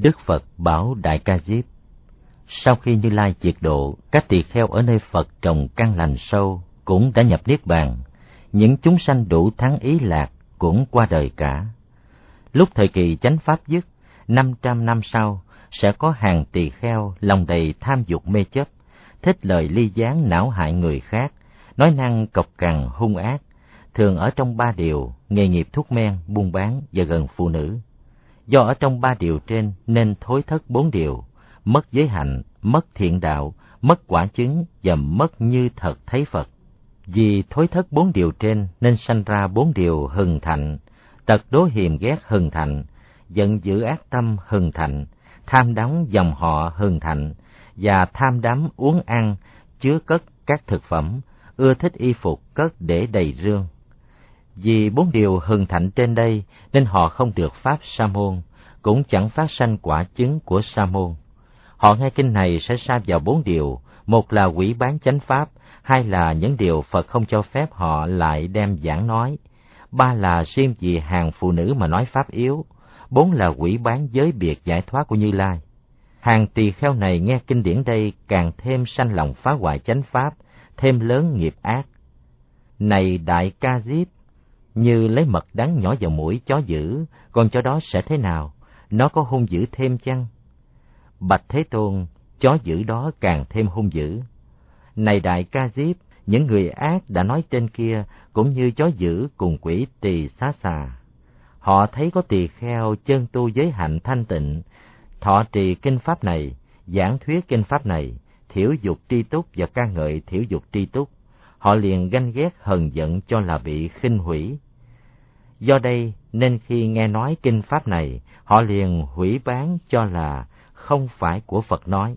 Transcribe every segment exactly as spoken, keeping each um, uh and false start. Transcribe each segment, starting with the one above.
Đức Phật bảo Đại Ca Diếp: sau khi Như Lai diệt độ, các tỳ kheo ở nơi Phật trồng căn lành sâu cũng đã nhập niết bàn, những chúng sanh đủ thắng ý lạc cũng qua đời cả. Lúc thời kỳ chánh pháp dứt, năm trăm năm sau sẽ có hàng tỳ kheo lòng đầy tham dục mê chấp, thích lời ly gián não hại người khác, nói năng cộc cằn hung ác, thường ở trong ba điều, nghề nghiệp thuốc men, buôn bán và gần phụ nữ. Do ở trong ba điều trên nên thối thất bốn điều, mất giới hạnh, mất thiện đạo, mất quả chứng và mất như thật thấy Phật. Vì thối thất bốn điều trên nên sanh ra bốn điều hừng thạnh: tật đố hiềm ghét hừng thạnh, giận dữ ác tâm hừng thạnh, tham đắm dòng họ hừng thạnh, và tham đắm uống ăn, chứa cất các thực phẩm, ưa thích y phục cất để đầy rương. Vì bốn điều hừng thạnh trên đây nên họ không được pháp sa môn, cũng chẳng phát sanh quả chứng của sa môn. Họ nghe kinh này sẽ sa vào bốn điều: một là quỷ bán chánh pháp, hai là những điều Phật không cho phép họ lại đem giảng nói, ba là riêng vì hàng phụ nữ mà nói pháp yếu, bốn là quỷ bán giới biệt giải thoát của Như Lai. Hàng tỳ kheo này nghe kinh điển đây càng thêm sanh lòng phá hoại chánh pháp, thêm lớn nghiệp ác. Này Đại Ca Diếp, như lấy mật đắng nhỏ vào mũi chó dữ, con chó đó sẽ thế nào? Nó có hung dữ thêm chăng? Bạch Thế Tôn, chó dữ đó càng thêm hung dữ. Này Đại Ca Diếp, những người ác đã nói trên kia cũng như chó dữ cùng quỷ tỳ xá xà. Họ thấy có tỳ kheo chân tu giới hạnh thanh tịnh, thọ trì kinh pháp này, giảng thuyết kinh pháp này, thiểu dục tri túc và ca ngợi thiểu dục tri túc, họ liền ganh ghét hờn giận cho là bị khinh hủy. Do đây nên khi nghe nói kinh pháp này, họ liền hủy bán cho là không phải của Phật nói.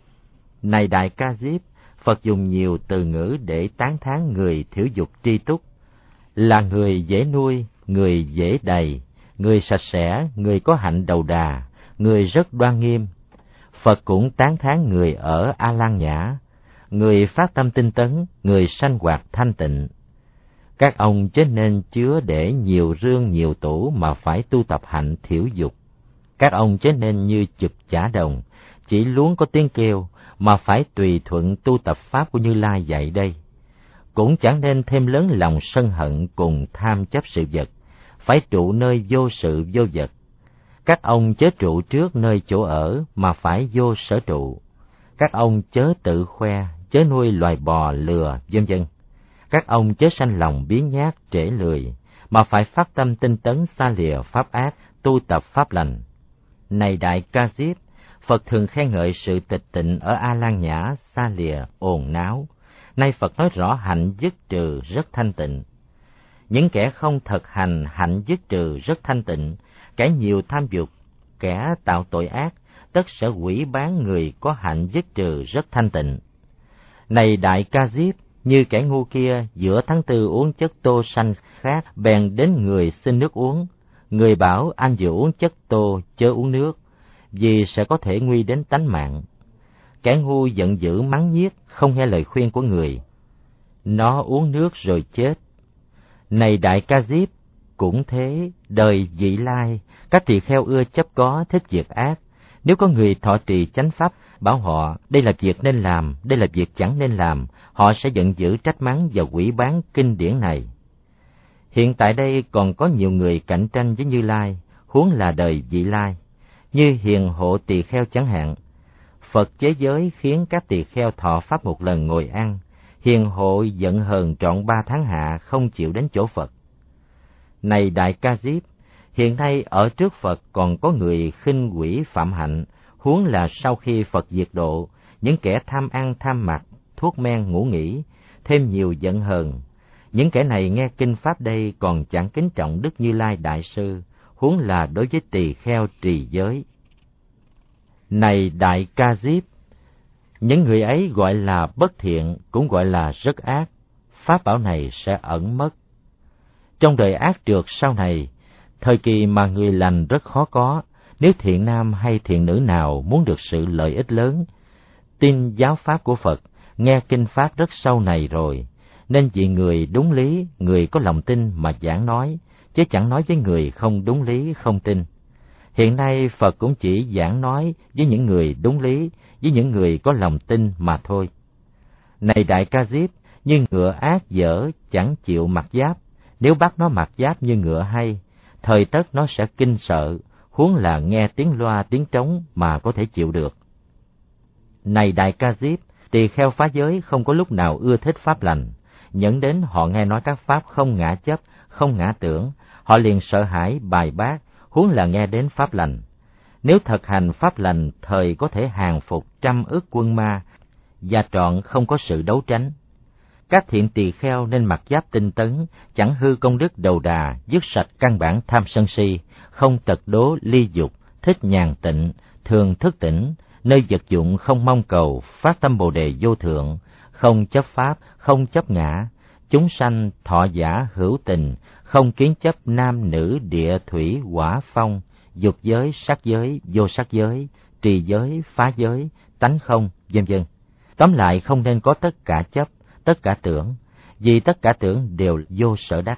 Này Đại Ca Diếp, Phật dùng nhiều từ ngữ để tán thán người thiểu dục tri túc, là người dễ nuôi, người dễ đầy, người sạch sẽ, người có hạnh đầu đà, người rất đoan nghiêm. Phật cũng tán thán người ở A Lan Nhã, người phát tâm tinh tấn, người sanh hoạt thanh tịnh. Các ông chớ nên chứa để nhiều rương nhiều tủ mà phải tu tập hạnh thiểu dục. Các ông chớ nên như chụp chả đồng, chỉ luống có tiếng kêu, mà phải tùy thuận tu tập pháp của Như Lai dạy đây. Cũng chẳng nên thêm lớn lòng sân hận cùng tham chấp sự vật, phải trụ nơi vô sự vô vật. Các ông chớ trụ trước nơi chỗ ở mà phải vô sở trụ. Các ông chớ tự khoe, chớ nuôi loài bò lừa, vân vân. Các ông chớ sanh lòng biếng nhác trễ lười, mà phải phát tâm tinh tấn xa lìa pháp ác, tu tập pháp lành. Này Đại Ca Diếp, Phật thường khen ngợi sự tịch tịnh ở A Lan Nhã, xa lìa ồn náo. Nay Phật nói rõ hạnh dứt trừ rất thanh tịnh. Những kẻ không thực hành hạnh dứt trừ rất thanh tịnh, kẻ nhiều tham dục, kẻ tạo tội ác, tất sẽ hủy bán người có hạnh dứt trừ rất thanh tịnh. Này Đại Ca Diếp, như kẻ ngu kia giữa tháng tư uống chất tô xanh khác, bèn đến người xin nước uống. Người bảo anh vừa uống chất tô, chớ uống nước, vì sẽ có thể nguy đến tánh mạng. Kẻ ngu giận dữ mắng nhiếc, không nghe lời khuyên của người. Nó uống nước rồi chết. Này Đại Ca Diếp, cũng thế, đời vị lai, các tỳ kheo ưa chấp có, thích việc ác. Nếu có người thọ trì chánh pháp, bảo họ đây là việc nên làm, đây là việc chẳng nên làm, họ sẽ giận dữ trách mắng và hủy bán kinh điển này. Hiện tại đây còn có nhiều người cạnh tranh với Như Lai, huống là đời vị lai, như Hiền Hộ Tỳ Kheo chẳng hạn. Phật chế giới khiến các tỳ kheo thọ pháp một lần ngồi ăn, Hiền Hộ giận hờn trọn ba tháng hạ không chịu đến chỗ Phật. Này Đại Ca Diếp, hiện nay ở trước Phật còn có người khinh quỷ phạm hạnh, huống là sau khi Phật diệt độ, những kẻ tham ăn tham mặc, thuốc men ngủ nghỉ, thêm nhiều giận hờn. Những kẻ này nghe kinh pháp đây còn chẳng kính trọng Đức Như Lai Đại Sư, huống là đối với tỳ kheo trì giới. Này Đại Ca Diếp, những người ấy gọi là bất thiện, cũng gọi là rất ác, pháp bảo này sẽ ẩn mất. Trong đời ác trượt sau này, thời kỳ mà người lành rất khó có, nếu thiện nam hay thiện nữ nào muốn được sự lợi ích lớn, tin giáo pháp của Phật, nghe kinh pháp rất sâu này rồi, nên vì người đúng lý, người có lòng tin mà giảng nói, chứ chẳng nói với người không đúng lý, không tin. Hiện nay Phật cũng chỉ giảng nói với những người đúng lý, với những người có lòng tin mà thôi. Này Đại Ca Diếp, như ngựa ác dở chẳng chịu mặc giáp, nếu bắt nó mặc giáp như ngựa hay, thời tất nó sẽ kinh sợ, huống là nghe tiếng loa tiếng trống mà có thể chịu được. Này Đại Ca Diếp, tỳ kheo phá giới không có lúc nào ưa thích pháp lành, nhẫn đến họ nghe nói các pháp không ngã chấp, không ngã tưởng, họ liền sợ hãi bài bác, huống là nghe đến pháp lành. Nếu thực hành pháp lành, thời có thể hàng phục trăm ức quân ma, và trọn không có sự đấu tranh. Các thiện tỳ kheo nên mặc giáp tinh tấn, chẳng hư công đức đầu đà, dứt sạch căn bản tham sân si, không tật đố ly dục, thích nhàn tịnh, thường thức tỉnh, nơi vật dụng không mong cầu, phát tâm bồ đề vô thượng, không chấp pháp, không chấp ngã, chúng sanh thọ giả hữu tình, không kiến chấp nam nữ địa thủy hỏa phong, dục giới, sắc giới, vô sắc giới, trì giới, phá giới, tánh không, vân vân. Tóm lại không nên có tất cả chấp, tất cả tưởng, vì tất cả tưởng đều vô sở đắc.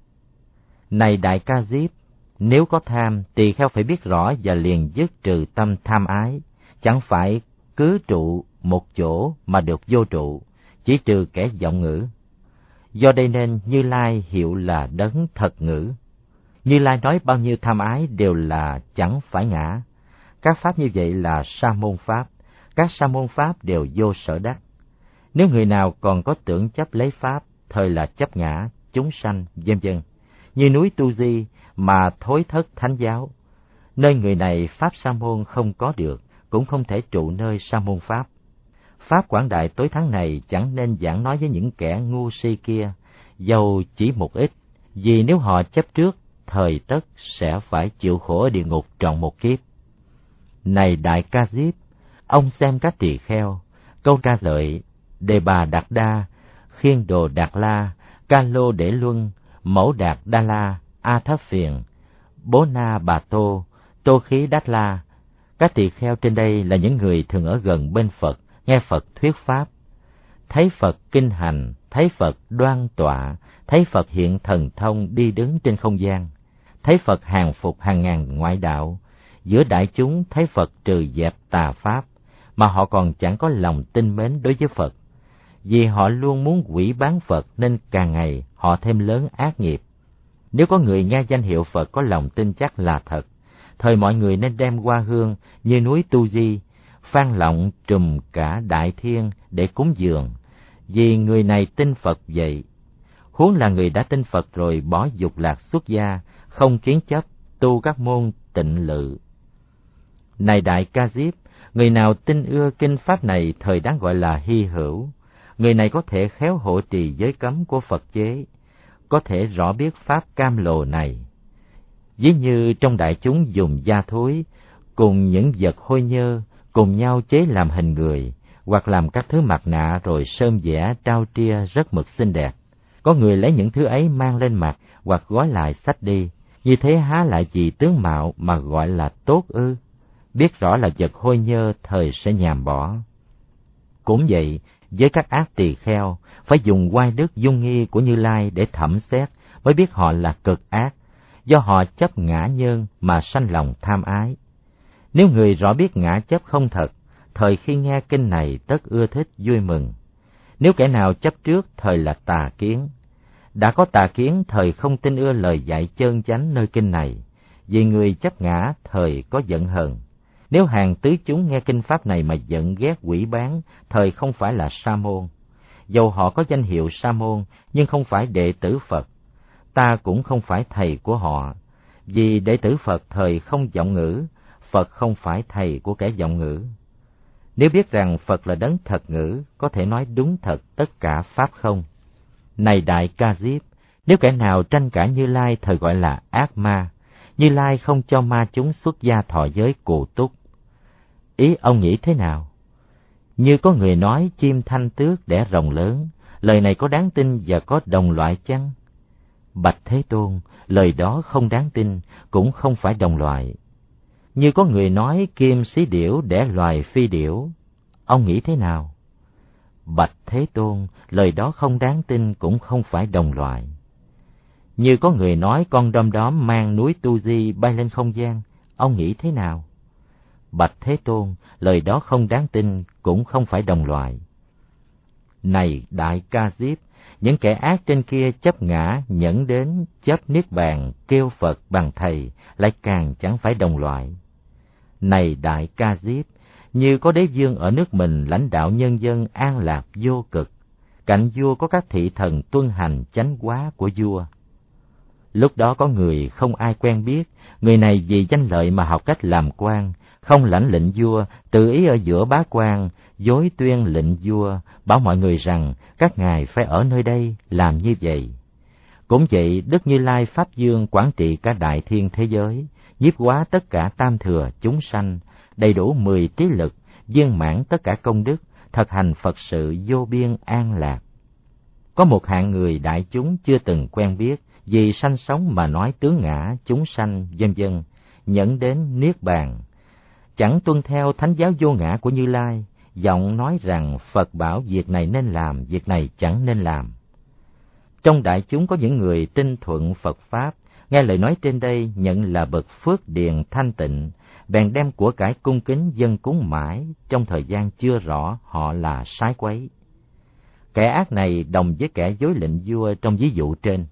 Này Đại Ca Diếp, nếu có tham, tỳ kheo phải biết rõ và liền dứt trừ tâm tham ái, chẳng phải cứ trụ một chỗ mà được vô trụ, chỉ trừ kẻ vọng ngữ. Do đây nên Như Lai hiệu là đấng thật ngữ. Như Lai nói bao nhiêu tham ái đều là chẳng phải ngã. Các pháp như vậy là sa môn pháp, các sa môn pháp đều vô sở đắc. Nếu người nào còn có tưởng chấp lấy pháp, thời là chấp ngã, chúng sanh, vân vân, như núi Tu Di mà thối thất thánh giáo. Nơi người này pháp sa môn không có được, cũng không thể trụ nơi sa môn pháp. Pháp quảng đại tối thắng này chẳng nên giảng nói với những kẻ ngu si kia, dầu chỉ một ít, vì nếu họ chấp trước, thời tất sẽ phải chịu khổ ở địa ngục trọn một kiếp. Này Đại Ca Diếp, ông xem các tỳ kheo, Câu Ca Lợi, Đề Bà Đạt Đa, Khiên Đồ Đạt La, Ca Lô Để Luân, Mẫu Đạt Đa La, A Thấp Phiền, Bố Na Bà Tô, Tô Khí Đát La. Các tỳ kheo trên đây là những người thường ở gần bên Phật, nghe Phật thuyết pháp. Thấy Phật kinh hành, thấy Phật đoan tọa, thấy Phật hiện thần thông đi đứng trên không gian, thấy Phật hàng phục hàng ngàn ngoại đạo, giữa đại chúng thấy Phật trừ dẹp tà pháp, mà họ còn chẳng có lòng tin mến đối với Phật. Vì họ luôn muốn hủy bán Phật nên càng ngày họ thêm lớn ác nghiệp. Nếu có người nghe danh hiệu Phật có lòng tin chắc là thật, thời mọi người nên đem hoa hương như núi Tu Di, phan lọng trùm cả đại thiên để cúng dường, vì người này tin Phật vậy. Huống là người đã tin Phật rồi bỏ dục lạc xuất gia, không kiến chấp, tu các môn tịnh lự. Này Đại Ca Diếp, người nào tin ưa kinh pháp này thời đáng gọi là hy hữu. Người này có thể khéo hộ trì giới cấm của Phật chế, có thể rõ biết pháp cam lồ này. Ví như trong đại chúng dùng da thối cùng những vật hôi nhơ cùng nhau chế làm hình người, hoặc làm các thứ mặt nạ rồi sơn vẽ trao tria rất mực xinh đẹp. Có người lấy những thứ ấy mang lên mặt hoặc gói lại xách đi, như thế há lại gì tướng mạo mà gọi là tốt ư? Biết rõ là vật hôi nhơ thời sẽ nhàm bỏ. Cũng vậy, với các ác tỳ kheo, phải dùng oai đức dung nghi của Như Lai để thẩm xét mới biết họ là cực ác, do họ chấp ngã nhân mà sanh lòng tham ái. Nếu người rõ biết ngã chấp không thật, thời khi nghe kinh này tất ưa thích vui mừng. Nếu kẻ nào chấp trước, thời là tà kiến. Đã có tà kiến, thời không tin ưa lời dạy chân chánh nơi kinh này, vì người chấp ngã thời có giận hờn. Nếu hàng tứ chúng nghe kinh pháp này mà giận ghét quỷ bán, thời không phải là sa môn. Dầu họ có danh hiệu sa môn, nhưng không phải đệ tử Phật. Ta cũng không phải thầy của họ, vì đệ tử Phật thời không vọng ngữ, Phật không phải thầy của kẻ vọng ngữ. Nếu biết rằng Phật là đấng thật ngữ, có thể nói đúng thật tất cả pháp không. Này Đại Ca Diếp, nếu kẻ nào tranh cãi Như Lai thời gọi là ác ma, Như Lai không cho ma chúng xuất gia thọ giới cụ túc. Ý ông nghĩ thế nào? Như có người nói chim thanh tước đẻ rồng lớn, lời này có đáng tin và có đồng loại chăng? Bạch Thế Tôn, lời đó không đáng tin, cũng không phải đồng loại. Như có người nói kim xí điểu đẻ loài phi điểu, ông nghĩ thế nào? Bạch Thế Tôn, lời đó không đáng tin, cũng không phải đồng loại. Như có người nói con đom đóm mang núi Tu Di bay lên không gian, ông nghĩ thế nào? Bạch Thế Tôn, lời đó không đáng tin, cũng không phải đồng loại. Này Đại Ca Diếp, những kẻ ác trên kia chấp ngã, nhẫn đến, chấp niết bàn, kêu Phật bằng thầy, lại càng chẳng phải đồng loại. Này Đại Ca Diếp, như có đế vương ở nước mình lãnh đạo nhân dân an lạc vô cực, cạnh vua có các thị thần tuân hành chánh hóa của vua. Lúc đó có người không ai quen biết, người này vì danh lợi mà học cách làm quan, không lãnh lệnh vua, tự ý ở giữa bá quan, dối tuyên lệnh vua, bảo mọi người rằng các ngài phải ở nơi đây làm như vậy. Cũng vậy, Đức Như Lai Pháp Dương quản trị cả đại thiên thế giới, nhiếp hóa tất cả tam thừa chúng sanh, đầy đủ mười trí lực, viên mãn tất cả công đức, thực hành Phật sự vô biên an lạc. Có một hạng người đại chúng chưa từng quen biết, vì sanh sống mà nói tướng ngã, chúng sanh, vân vân, nhẫn đến niết bàn, chẳng tuân theo thánh giáo vô ngã của Như Lai, giọng nói rằng Phật bảo việc này nên làm, việc này chẳng nên làm. Trong đại chúng có những người tin thuận Phật Pháp, nghe lời nói trên đây nhận là bậc phước điền thanh tịnh, bèn đem của cải cung kính dâng cúng mãi, trong thời gian chưa rõ họ là sái quấy. Kẻ ác này đồng với kẻ dối lệnh vua trong ví dụ trên.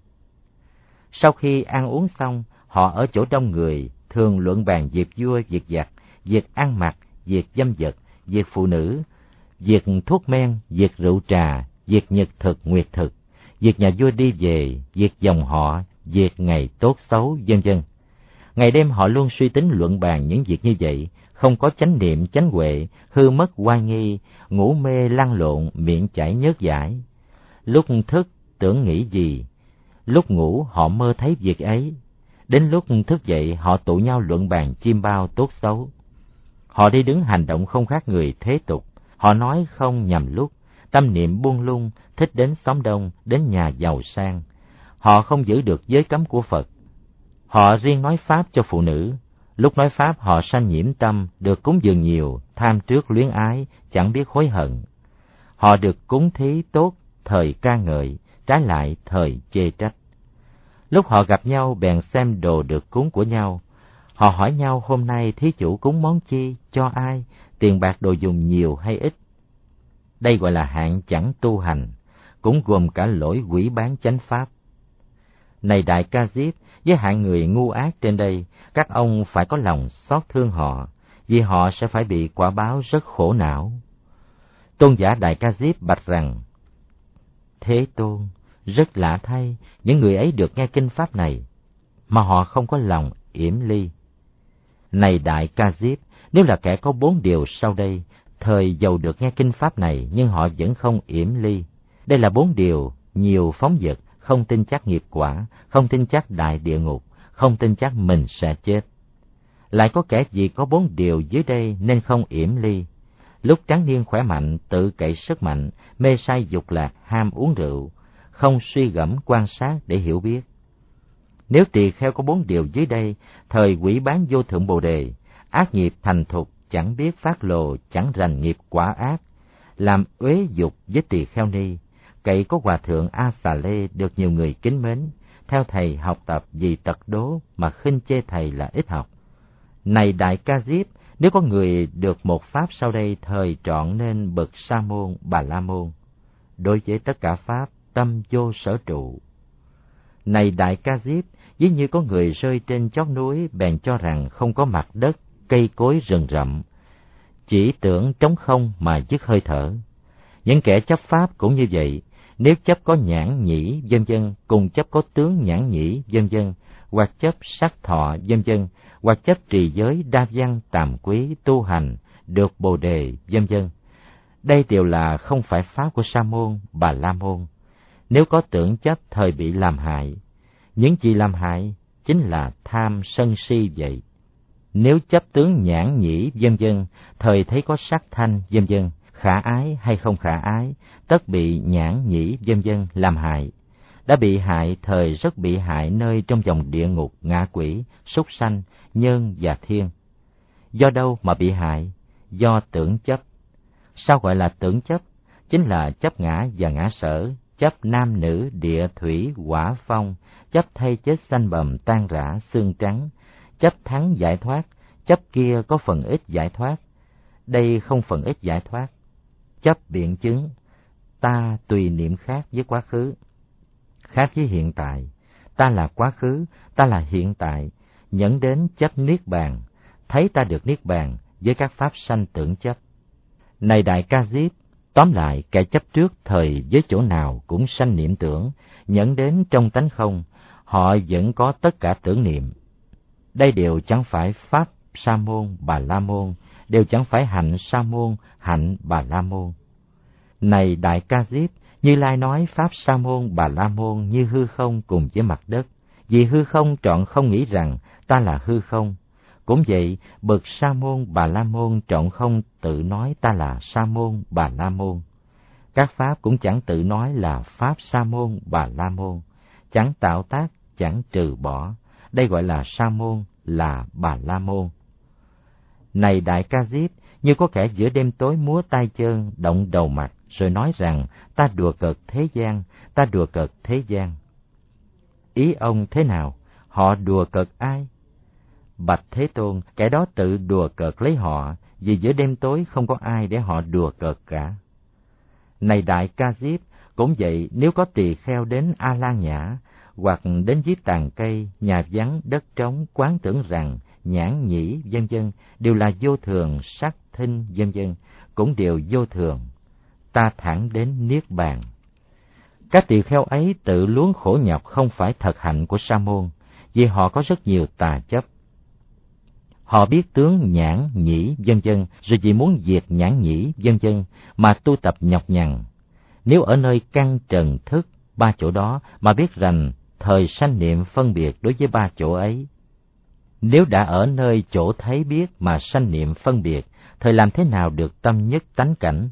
Sau khi ăn uống xong, họ ở chỗ đông người, thường luận bàn việc vua, việc giặc, việc ăn mặc, việc dâm vật, việc phụ nữ, việc thuốc men, việc rượu trà, việc nhật thực, nguyệt thực, việc nhà vua đi về, việc dòng họ, việc ngày tốt xấu, vân vân. Ngày đêm họ luôn suy tính luận bàn những việc như vậy, không có chánh niệm chánh huệ, hư mất oai nghi, ngủ mê lăn lộn, miệng chảy nhớt dãi. Lúc thức tưởng nghĩ gì, lúc ngủ họ mơ thấy việc ấy. Đến lúc thức dậy họ tụ nhau luận bàn chiêm bao tốt xấu. Họ đi đứng hành động không khác người thế tục, họ nói không nhầm lúc, tâm niệm buông lung, thích đến xóm đông, đến nhà giàu sang. Họ không giữ được giới cấm của Phật. Họ riêng nói Pháp cho phụ nữ. Lúc nói Pháp họ sanh nhiễm tâm, được cúng dường nhiều, tham trước luyến ái, chẳng biết hối hận. Họ được cúng thí tốt, thời ca ngợi, trái lại thời chê trách. Lúc họ gặp nhau bèn xem đồ được cúng của nhau. Họ hỏi nhau hôm nay thí chủ cúng món chi, cho ai, tiền bạc đồ dùng nhiều hay ít. Đây gọi là hạng chẳng tu hành, cũng gồm cả lỗi quỷ bán chánh pháp. Này Đại Ca Diếp, với hạng người ngu ác trên đây, các ông phải có lòng xót thương họ, vì họ sẽ phải bị quả báo rất khổ não. Tôn giả Đại Ca Diếp bạch rằng: Thế Tôn, rất lạ thay, những người ấy được nghe kinh pháp này, mà họ không có lòng yểm ly. Này Đại Ca Diếp, nếu là kẻ có bốn điều sau đây, thời giàu được nghe kinh pháp này, nhưng họ vẫn không yểm ly. Đây là bốn điều: nhiều phóng dật, không tin chắc nghiệp quả, không tin chắc đại địa ngục, không tin chắc mình sẽ chết. Lại có kẻ vì có bốn điều dưới đây nên không yểm ly. Lúc trắng niên khỏe mạnh, tự cậy sức mạnh, mê say dục lạc, ham uống rượu, không suy gẫm quan sát để hiểu biết. Nếu tỳ kheo có bốn điều dưới đây, thời quỷ bán vô thượng bồ đề, ác nghiệp thành thục, chẳng biết phát lộ, chẳng rành nghiệp quả ác, làm uế dục với tỳ kheo ni, cậy có hòa thượng A Xà Lê được nhiều người kính mến, theo thầy học tập vì tật đố mà khinh chê thầy là ít học. Này Đại Ca Diếp, nếu có người được một pháp sau đây, thời trọn nên bậc Sa môn, Bà La môn. Đối với tất cả pháp, tâm vô sở trụ. Này Đại Ca Diếp, ví như có người rơi trên chót núi, bèn cho rằng không có mặt đất, cây cối rừng rậm, chỉ tưởng trống không mà dứt hơi thở. Những kẻ chấp pháp cũng như vậy, nếu chấp có nhãn nhĩ vân vân, cùng chấp có tướng nhãn nhĩ vân vân, hoặc chấp sắc thọ vân vân, hoặc chấp trì giới đa văn tàm quý tu hành được bồ đề vân vân, đây đều là không phải pháp của Sa môn, Bà La môn. Nếu có tưởng chấp, thời bị làm hại. Những gì làm hại chính là tham sân si vậy. Nếu chấp tướng nhãn nhĩ vân vân, thời thấy có sắc thanh vân vân, khả ái hay không khả ái, tất bị nhãn nhĩ vân vân làm hại. Đã bị hại, thời rất bị hại nơi trong vòng địa ngục, ngạ quỷ, súc sanh, nhân và thiên. Do đâu mà bị hại? Do tưởng chấp. Sao gọi là tưởng chấp? Chính là chấp ngã và ngã sở, chấp nam nữ, địa thủy, hỏa phong, chấp thay chết sanh bầm tan rã xương trắng, chấp thắng giải thoát, chấp kia có phần ít giải thoát, đây không phần ít giải thoát. Chấp biện chứng, ta tùy niệm khác với quá khứ, khác với hiện tại, ta là quá khứ, ta là hiện tại, nhẫn đến chấp niết bàn, thấy ta được niết bàn với các pháp sanh tưởng chấp. Này Đại Ca Diếp, tóm lại kẻ chấp trước thời với chỗ nào cũng sanh niệm tưởng, nhẫn đến trong tánh không, họ vẫn có tất cả tưởng niệm. Đây đều chẳng phải pháp Sa môn Bà La môn, đều chẳng phải hạnh Sa môn hạnh Bà La môn. Này Đại Ca Diếp, Như Lai nói pháp Sa môn Bà La môn như hư không cùng với mặt đất, vì hư không trọn không nghĩ rằng ta là hư không. Cũng vậy, bậc Sa môn Bà La môn trọn không tự nói ta là Sa môn Bà La môn. Các pháp cũng chẳng tự nói là pháp Sa môn Bà La môn, chẳng tạo tác, chẳng trừ bỏ. Đây gọi là Sa môn, là Bà La môn. Này Đại Ca Diếp, như có kẻ giữa đêm tối múa tay chân, động đầu mặt, rồi nói rằng ta đùa cợt thế gian, ta đùa cợt thế gian. Ý ông thế nào? Họ đùa cợt ai? Bạch Thế Tôn, kẻ đó tự đùa cợt lấy họ, vì giữa đêm tối không có ai để họ đùa cợt cả. Này Đại Ca Diếp, cũng vậy, nếu có tỳ kheo đến A La Nhã, hoặc đến dưới tàn cây, nhà vắng, đất trống, quán tưởng rằng nhãn nhĩ vân vân đều là vô thường, sắc thinh vân vân cũng đều vô thường, ta thẳng đến niết bàn. Các tỳ kheo ấy tự luống khổ nhọc không phải thật hạnh của Sa môn, vì họ có rất nhiều tà chấp. Họ biết tướng nhãn nhĩ vân vân, rồi vì muốn diệt nhãn nhĩ vân vân mà tu tập nhọc nhằn. Nếu ở nơi căn trần thức ba chỗ đó mà biết rằng thời sanh niệm phân biệt đối với ba chỗ ấy, nếu đã ở nơi chỗ thấy biết mà sanh niệm phân biệt, thời làm thế nào được tâm nhất tánh cảnh?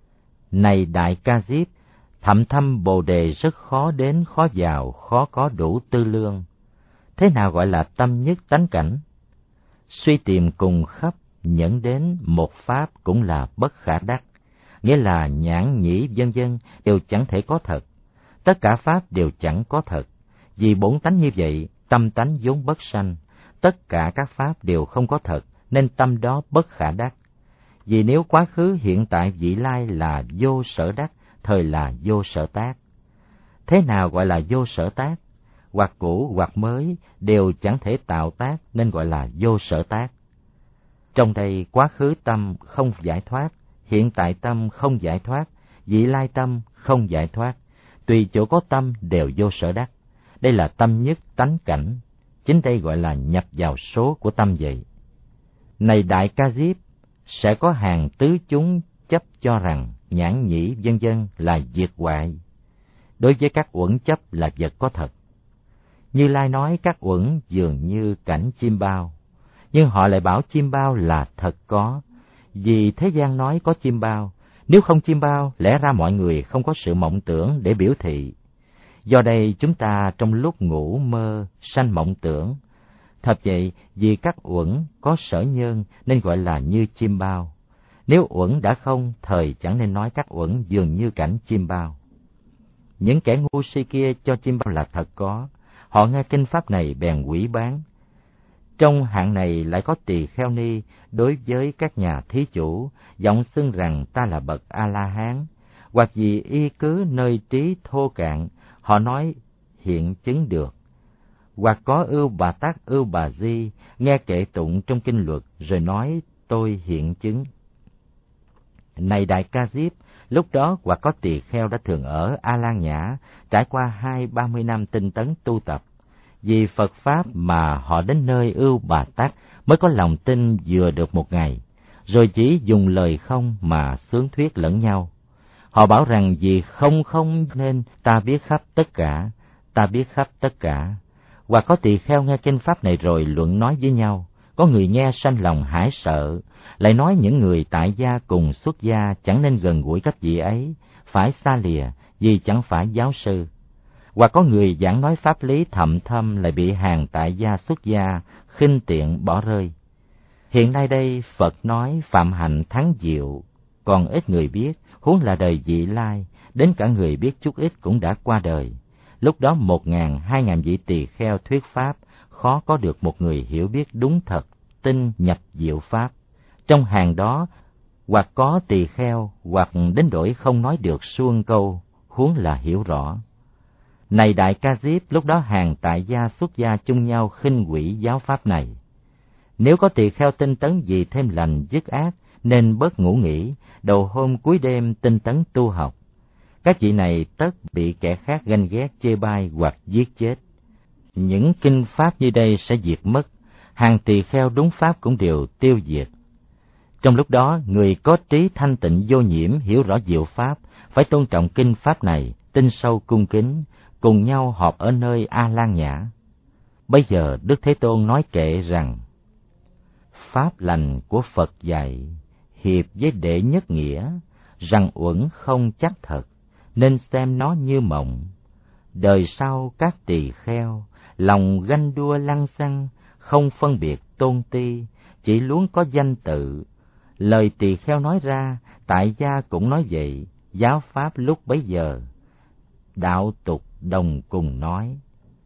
Này Đại Ca Diếp, thậm thâm Bồ Đề rất khó đến, khó vào, khó có đủ tư lương. Thế nào gọi là tâm nhất tánh cảnh? Suy tìm cùng khắp, nhẫn đến một pháp cũng là bất khả đắc, nghĩa là nhãn nhĩ vân vân đều chẳng thể có thật. Tất cả pháp đều chẳng có thật, vì bổn tánh như vậy, tâm tánh vốn bất sanh. Tất cả các pháp đều không có thật, nên tâm đó bất khả đắc. Vì nếu quá khứ, hiện tại, vị lai là vô sở đắc, thời là vô sở tác. Thế nào gọi là vô sở tác? Hoặc cũ hoặc mới đều chẳng thể tạo tác, nên gọi là vô sở tác. Trong đây quá khứ tâm không giải thoát, hiện tại tâm không giải thoát, vị lai tâm không giải thoát, tùy chỗ có tâm đều vô sở đắc. Đây là tâm nhất tánh cảnh, chính đây gọi là nhập vào số của tâm vậy. Này Đại Ca Diếp, sẽ có hàng tứ chúng chấp cho rằng nhãn nhĩ vân vân là diệt hoại. Đối với các uẩn chấp là vật có thật. Như Lai nói các uẩn dường như cảnh chim bao, nhưng họ lại bảo chim bao là thật có, vì thế gian nói có chim bao. Nếu không chim bao, lẽ ra mọi người không có sự mộng tưởng để biểu thị. Do đây chúng ta trong lúc ngủ mơ sanh mộng tưởng. Thật vậy, vì các uẩn có sở nhân nên gọi là như chim bao. Nếu uẩn đã không, thời chẳng nên nói các uẩn dường như cảnh chim bao. Những kẻ ngu si kia cho chim bao là thật có, họ nghe kinh pháp này bèn hủy bán. Trong hạng này lại có tỳ kheo ni đối với các nhà thí chủ, giọng xưng rằng ta là bậc A-la-hán, hoặc vì y cứ nơi trí thô cạn, họ nói hiện chứng được. Hoặc có ưu bà tát ưu bà di, nghe kệ tụng trong kinh luật, rồi nói tôi hiện chứng. Này Đại Ca Diếp, lúc đó hoặc có tỳ kheo đã thường ở A Lan Nhã, trải qua hai ba mươi năm tinh tấn tu tập. Vì Phật Pháp mà họ đến nơi ưu bà tát mới có lòng tin vừa được một ngày, rồi chỉ dùng lời không mà xướng thuyết lẫn nhau. Họ bảo rằng vì không không nên ta biết khắp tất cả, ta biết khắp tất cả. Hoặc có tỳ kheo nghe kinh pháp này rồi luận nói với nhau, có người nghe sanh lòng hãi sợ, lại nói những người tại gia cùng xuất gia chẳng nên gần gũi các vị ấy, phải xa lìa vì chẳng phải giáo sư. Hoặc có người giảng nói pháp lý thậm thâm lại bị hàng tại gia xuất gia khinh tiện bỏ rơi. Hiện nay đây Phật nói phạm hạnh thắng diệu, còn ít người biết, huống là đời vị lai, đến cả người biết chút ít cũng đã qua đời. Lúc đó một ngàn, hai ngàn vị tỳ kheo thuyết pháp, khó có được một người hiểu biết đúng thật, tin nhập diệu pháp. Trong hàng đó hoặc có tỳ kheo, hoặc đến đổi không nói được suông câu, huống là hiểu rõ. Này Đại Ca Diếp, lúc đó hàng tại gia xuất gia chung nhau khinh quỷ giáo pháp này. Nếu có tỳ kheo tinh tấn gì thêm lành dứt ác, nên bớt ngủ nghỉ, đầu hôm cuối đêm tinh tấn tu học. Các vị này tất bị kẻ khác ganh ghét chê bai hoặc giết chết. Những kinh pháp như đây sẽ diệt mất, hàng tỳ kheo đúng pháp cũng đều tiêu diệt. Trong lúc đó, người có trí thanh tịnh vô nhiễm hiểu rõ diệu pháp, phải tôn trọng kinh pháp này, tin sâu cung kính, cùng nhau họp ở nơi A Lan Nhã. Bây giờ Đức Thế Tôn nói kệ rằng: pháp lành của Phật dạy, hiệp với đệ nhất nghĩa, rằng uẩn không chắc thật, nên xem nó như mộng. Đời sau các tỳ kheo, lòng ganh đua lăng xăng, không phân biệt tôn ti, chỉ luống có danh tự. Lời tỳ kheo nói ra, tại gia cũng nói vậy, giáo pháp lúc bấy giờ. Đạo tục đồng cùng nói.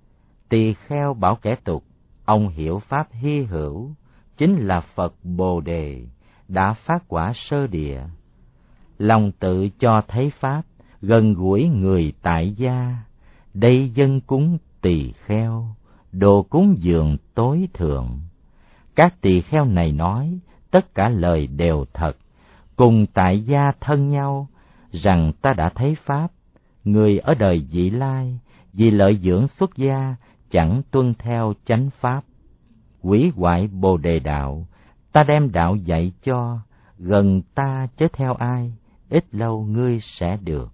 Tỳ kheo bảo kẻ tục, ông hiểu pháp hy hữu, chính là Phật Bồ Đề, đã phát quả sơ địa. Lòng tự cho thấy pháp, gần gũi người tại gia, đây dân cúng tỳ kheo, đồ cúng dường tối thượng. Các tỳ kheo này nói, tất cả lời đều thật, cùng tại gia thân nhau, rằng ta đã thấy pháp. Người ở đời vị lai, vì lợi dưỡng xuất gia, chẳng tuân theo chánh pháp. Hủy hoại Bồ Đề đạo, ta đem đạo dạy cho, gần ta chớ theo ai, ít lâu ngươi sẽ được.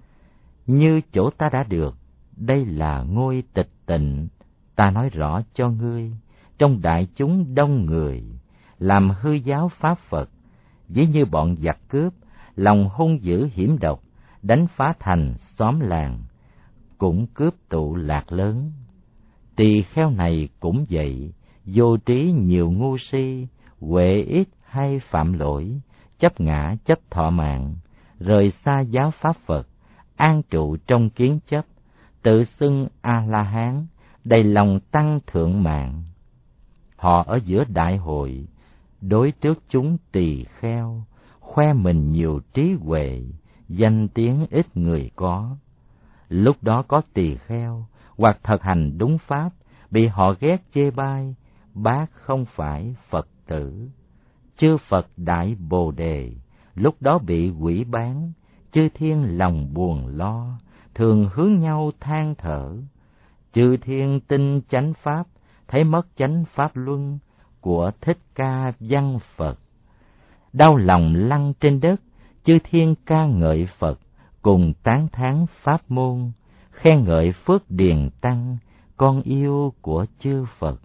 Như chỗ ta đã được, đây là ngôi tịch tịnh, ta nói rõ cho ngươi, trong đại chúng đông người, làm hư giáo pháp Phật, ví như bọn giặc cướp, lòng hung dữ hiểm độc, đánh phá thành xóm làng, cũng cướp tụ lạc lớn. Tỳ kheo này cũng vậy, vô trí nhiều ngu si, huệ ít hay phạm lỗi, chấp ngã chấp thọ mạng, rời xa giáo pháp Phật, an trụ trong kiến chấp, tự xưng A-la-hán, đầy lòng tăng thượng mạng. Họ ở giữa đại hội, đối trước chúng tỳ kheo, khoe mình nhiều trí huệ, danh tiếng ít người có. Lúc đó có tỳ kheo, hoặc thực hành đúng pháp, bị họ ghét chê bai, bác không phải Phật tử. Chư Phật Đại Bồ Đề, lúc đó bị quỷ bán, chư thiên lòng buồn lo, thường hướng nhau than thở. Chư thiên tin chánh pháp, thấy mất chánh pháp luân của Thích Ca Văn Phật. Đau lòng lăn trên đất, chư thiên ca ngợi Phật, cùng tán thán pháp môn, khen ngợi phước điền tăng, con yêu của chư Phật.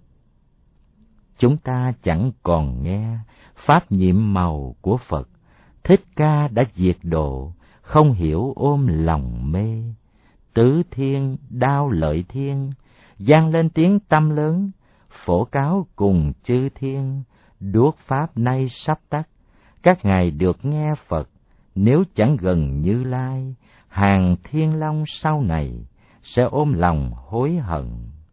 Chúng ta chẳng còn nghe pháp nhiệm màu của Phật, Thích Ca đã diệt độ, không hiểu ôm lòng mê. Tứ thiên đao lợi thiên, vang lên tiếng tâm lớn, phổ cáo cùng chư thiên, đuốc pháp nay sắp tắt, các ngài được nghe Phật, nếu chẳng gần Như Lai, hàng thiên long sau này sẽ ôm lòng hối hận.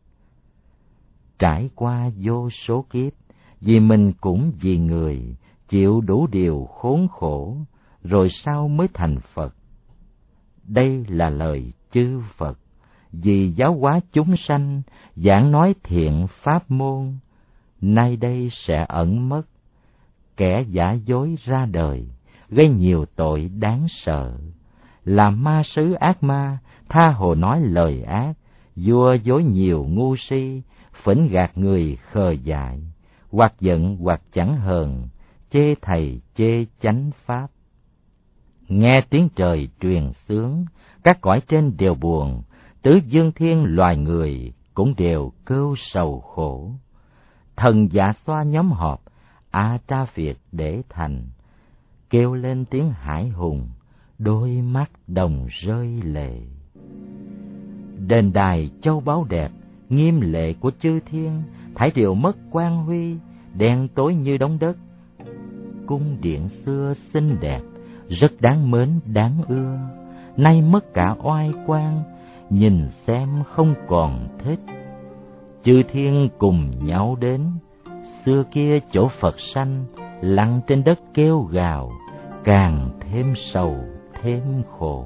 Trải qua vô số kiếp, vì mình cũng vì người, chịu đủ điều khốn khổ, rồi sau mới thành Phật. Đây là lời chư Phật, vì giáo hóa chúng sanh, giảng nói thiện pháp môn, nay đây sẽ ẩn mất. Kẻ giả dối ra đời, gây nhiều tội đáng sợ, là ma sứ ác ma, tha hồ nói lời ác, vua dối nhiều ngu si, phỉnh gạt người khờ dại, hoặc giận hoặc chẳng hờn, chê thầy chê chánh pháp. Nghe tiếng trời truyền xướng, các cõi trên đều buồn, tứ dương thiên loài người cũng đều kêu sầu khổ. Thần dạ xoa nhóm họp, A Tra Việt để thành, kêu lên tiếng hải hùng, đôi mắt đồng rơi lệ. Đền đài châu báu đẹp, nghiêm lệ của chư thiên, thảy đều mất quang huy, đen tối như đống đất. Cung điện xưa xinh đẹp, rất đáng mến đáng ưa, nay mất cả oai quang, nhìn xem không còn thích. Chư thiên cùng nhau đến, xưa kia chỗ Phật sanh, lặng trên đất kêu gào, càng thêm sầu thêm khổ.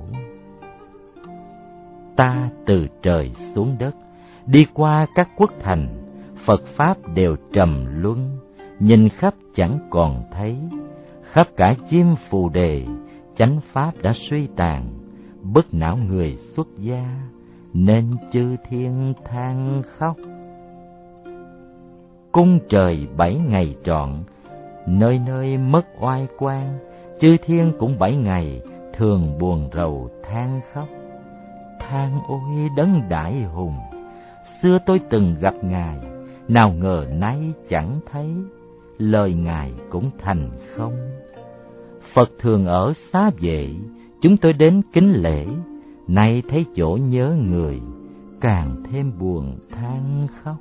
Ta từ trời xuống đất, đi qua các quốc thành, Phật Pháp đều trầm luân, nhìn khắp chẳng còn thấy. Khắp cả chim phù đề, chánh Pháp đã suy tàn, bất não người xuất gia, nên chư thiên than khóc. Cung trời bảy ngày trọn, nơi nơi mất oai quan, chư thiên cũng bảy ngày, thường buồn rầu than khóc. Than ôi đấng đại hùng, xưa tôi từng gặp Ngài, nào ngờ nay chẳng thấy, lời Ngài cũng thành không. Phật thường ở xá vệ, chúng tôi đến kính lễ, nay thấy chỗ nhớ người, càng thêm buồn than khóc.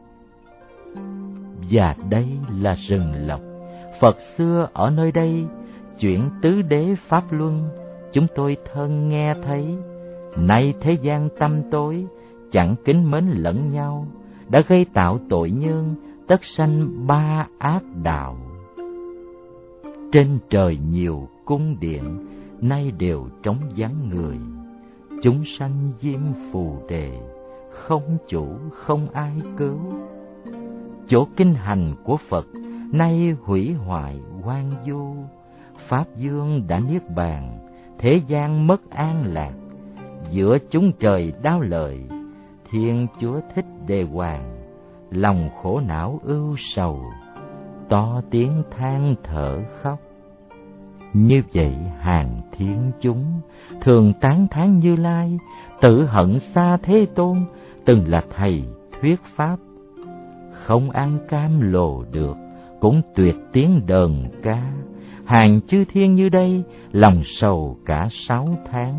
Và đây là rừng Lộc, Phật xưa ở nơi đây, chuyển tứ đế Pháp Luân, chúng tôi thân nghe thấy. Nay thế gian tâm tối, chẳng kính mến lẫn nhau, đã gây tạo tội nhân, tất sanh ba ác đạo. Trên trời nhiều cung điện, nay đều trống vắng người, chúng sanh diêm phù đề, không chủ không ai cứu. Chỗ kinh hành của Phật, nay hủy hoại hoang vu, Pháp dương đã niết bàn, thế gian mất an lạc. Giữa chúng trời đau lợi, Thiên Chúa Thích Đề Hoàng, lòng khổ não ưu sầu, to tiếng than thở khóc. Như vậy hàng thiên chúng thường tán thán Như Lai, tự hận xa Thế Tôn, từng là thầy thuyết pháp. Không ăn cam lồ được, cũng tuyệt tiếng đờn ca, hàng chư thiên như đây, lòng sầu cả sáu tháng.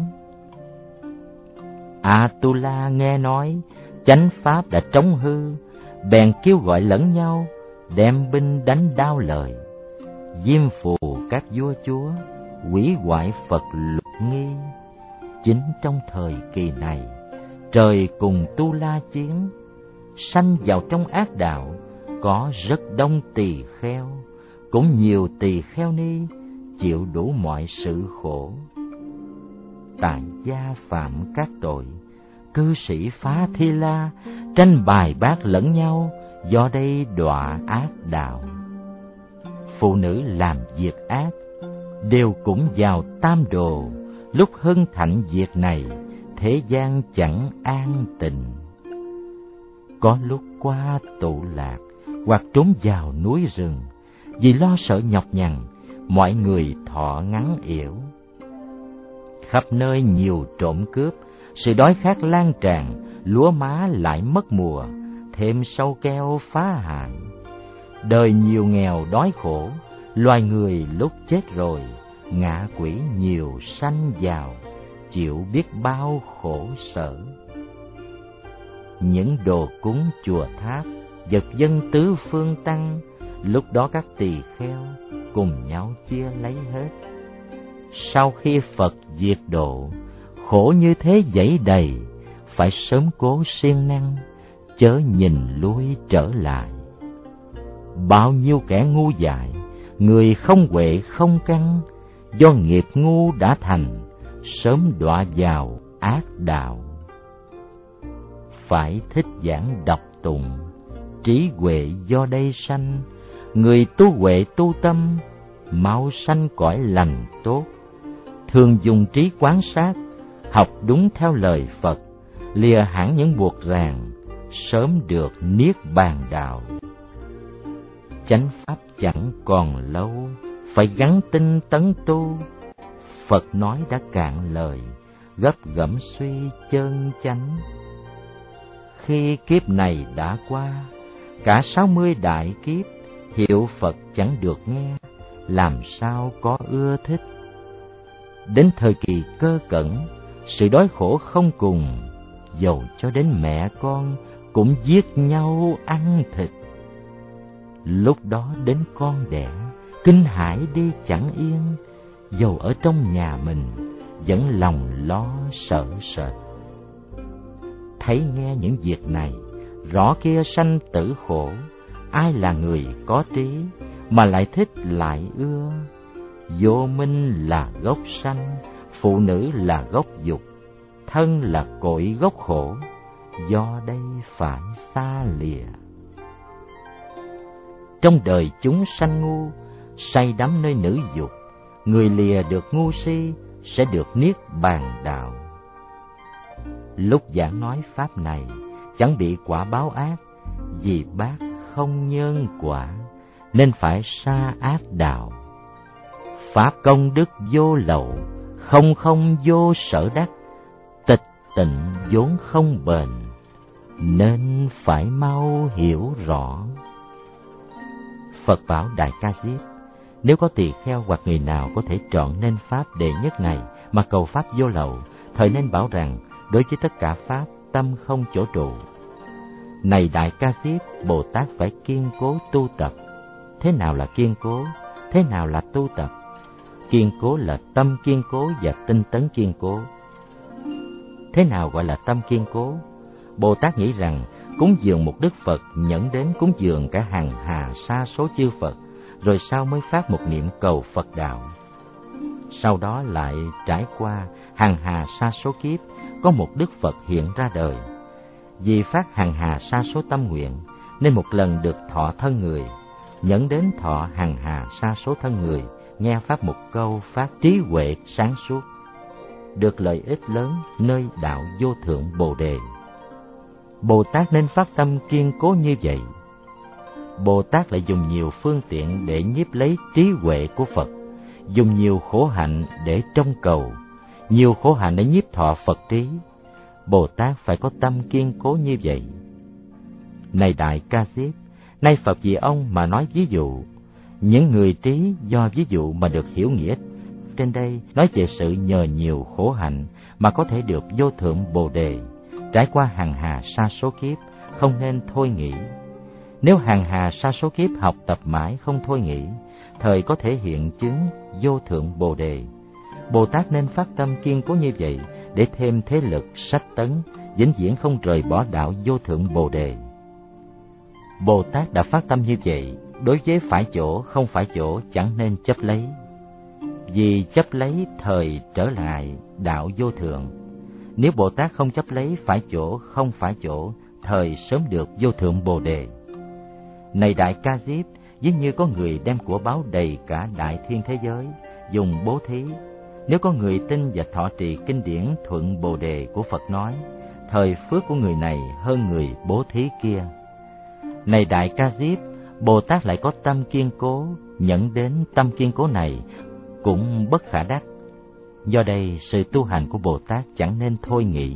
Atula nghe nói chánh pháp đã trống hư, bèn kêu gọi lẫn nhau, đem binh đánh đao lợi. Diêm phù các vua chúa, hủy hoại Phật lục nghi. Chính trong thời kỳ này, trời cùng Tu La chiến, sanh vào trong ác đạo, có rất đông tỳ kheo, cũng nhiều tỳ kheo ni, chịu đủ mọi sự khổ. Tại gia phạm các tội, cư sĩ phá thi la, tranh bài bác lẫn nhau, do đây đọa ác đạo. Phụ nữ làm việc ác, đều cũng vào tam đồ, lúc hưng thạnh việc này, thế gian chẳng an tịnh. Có lúc qua tụ lạc, hoặc trốn vào núi rừng, vì lo sợ nhọc nhằn, mọi người thọ ngắn yểu. Khắp nơi nhiều trộm cướp, sự đói khát lan tràn, lúa má lại mất mùa, thêm sâu keo phá hại. Đời nhiều nghèo đói khổ, loài người lúc chết rồi, ngạ quỷ nhiều sanh vào, chịu biết bao khổ sở. Những đồ cúng chùa tháp, vật dân tứ phương tăng, lúc đó các tỳ kheo cùng nhau chia lấy hết. Sau khi Phật diệt độ, khổ như thế dẫy đầy, phải sớm cố siêng năng, chớ nhìn lui trở lại. Bao nhiêu kẻ ngu dại, người không huệ không căn, do nghiệp ngu đã thành, sớm đọa vào ác đạo. Phải thích giảng đọc tụng, trí huệ do đây sanh, người tu huệ tu tâm, mau sanh cõi lành tốt. Thường dùng trí quán sát, học đúng theo lời Phật, lìa hẳn những buộc ràng, sớm được niết bàn đạo. Chánh pháp chẳng còn lâu, phải gắn tinh tấn tu. Phật nói đã cạn lời, gấp gẫm suy chân chánh. Khi kiếp này đã qua, cả sáu mươi đại kiếp, hiệu Phật chẳng được nghe, làm sao có ưa thích. Đến thời kỳ cơ cẩn, sự đói khổ không cùng, dầu cho đến mẹ con cũng giết nhau ăn thịt. Lúc đó đến con đẻ, kinh hãi đi chẳng yên, dầu ở trong nhà mình vẫn lòng lo sợ sệt. Thấy nghe những việc này, rõ kia sanh tử khổ, ai là người có trí mà lại thích lại ưa? Vô minh là gốc sanh, phụ nữ là gốc dục, thân là cội gốc khổ, do đây phải xa lìa. Trong đời chúng sanh ngu, say đắm nơi nữ dục, người lìa được ngu si sẽ được niết bàn đạo. Lúc giảng nói pháp này, chẳng bị quả báo ác, vì bác không nhân quả, nên phải xa ác đạo. Pháp công đức vô lậu, không không vô sở đắc, tịch tịnh vốn không bền, nên phải mau hiểu rõ. Phật bảo Đại Ca Diếp, nếu có tỳ kheo hoặc người nào có thể chọn nên pháp đệ nhất này mà cầu pháp vô lậu, thời nên bảo rằng đối với tất cả pháp tâm không chỗ trụ. Này Đại Ca Diếp, Bồ Tát phải kiên cố tu tập. Thế nào là kiên cố? Thế nào là tu tập? Kiên cố là tâm kiên cố và tinh tấn kiên cố. Thế nào gọi là tâm kiên cố? Bồ Tát nghĩ rằng cúng dường một Đức Phật nhẫn đến cúng dường cả hàng hà sa số chư Phật, rồi sau mới phát một niệm cầu Phật đạo. Sau đó lại trải qua hàng hà sa số kiếp, có một Đức Phật hiện ra đời. Vì phát hàng hà sa số tâm nguyện, nên một lần được thọ thân người, nhẫn đến thọ hàng hà sa số thân người, nghe pháp một câu phát trí huệ sáng suốt, được lợi ích lớn nơi đạo vô thượng Bồ Đề. Bồ Tát nên phát tâm kiên cố như vậy. Bồ Tát lại dùng nhiều phương tiện để nhiếp lấy trí huệ của Phật, dùng nhiều khổ hạnh để trông cầu, nhiều khổ hạnh để nhiếp thọ Phật trí. Bồ Tát phải có tâm kiên cố như vậy. Này Đại Ca Diếp, nay Phật vì ông mà nói ví dụ, những người trí do ví dụ mà được hiểu nghĩa. Trên đây nói về sự nhờ nhiều khổ hạnh mà có thể được vô thượng Bồ Đề, trải qua hàng hà sa số kiếp, không nên thôi nghỉ. Nếu hàng hà sa số kiếp học tập mãi không thôi nghỉ, thời có thể hiện chứng vô thượng Bồ Đề. Bồ Tát nên phát tâm kiên cố như vậy để thêm thế lực sách tấn, vĩnh viễn không rời bỏ đạo vô thượng Bồ Đề. Bồ Tát đã phát tâm như vậy, đối với phải chỗ không phải chỗ chẳng nên chấp lấy. Vì chấp lấy thời trở lại đạo vô thượng. Nếu Bồ Tát không chấp lấy phải chỗ không phải chỗ, thời sớm được vô thượng Bồ Đề. Này Đại Ca Diếp, ví như có người đem của báo đầy cả đại thiên thế giới, dùng bố thí. Nếu có người tin và thọ trì kinh điển thuận Bồ Đề của Phật nói, thời phước của người này hơn người bố thí kia. Này Đại Ca Diếp, Bồ Tát lại có tâm kiên cố, nhận đến tâm kiên cố này cũng bất khả đắc. Do đây sự tu hành của Bồ Tát chẳng nên thôi nghỉ.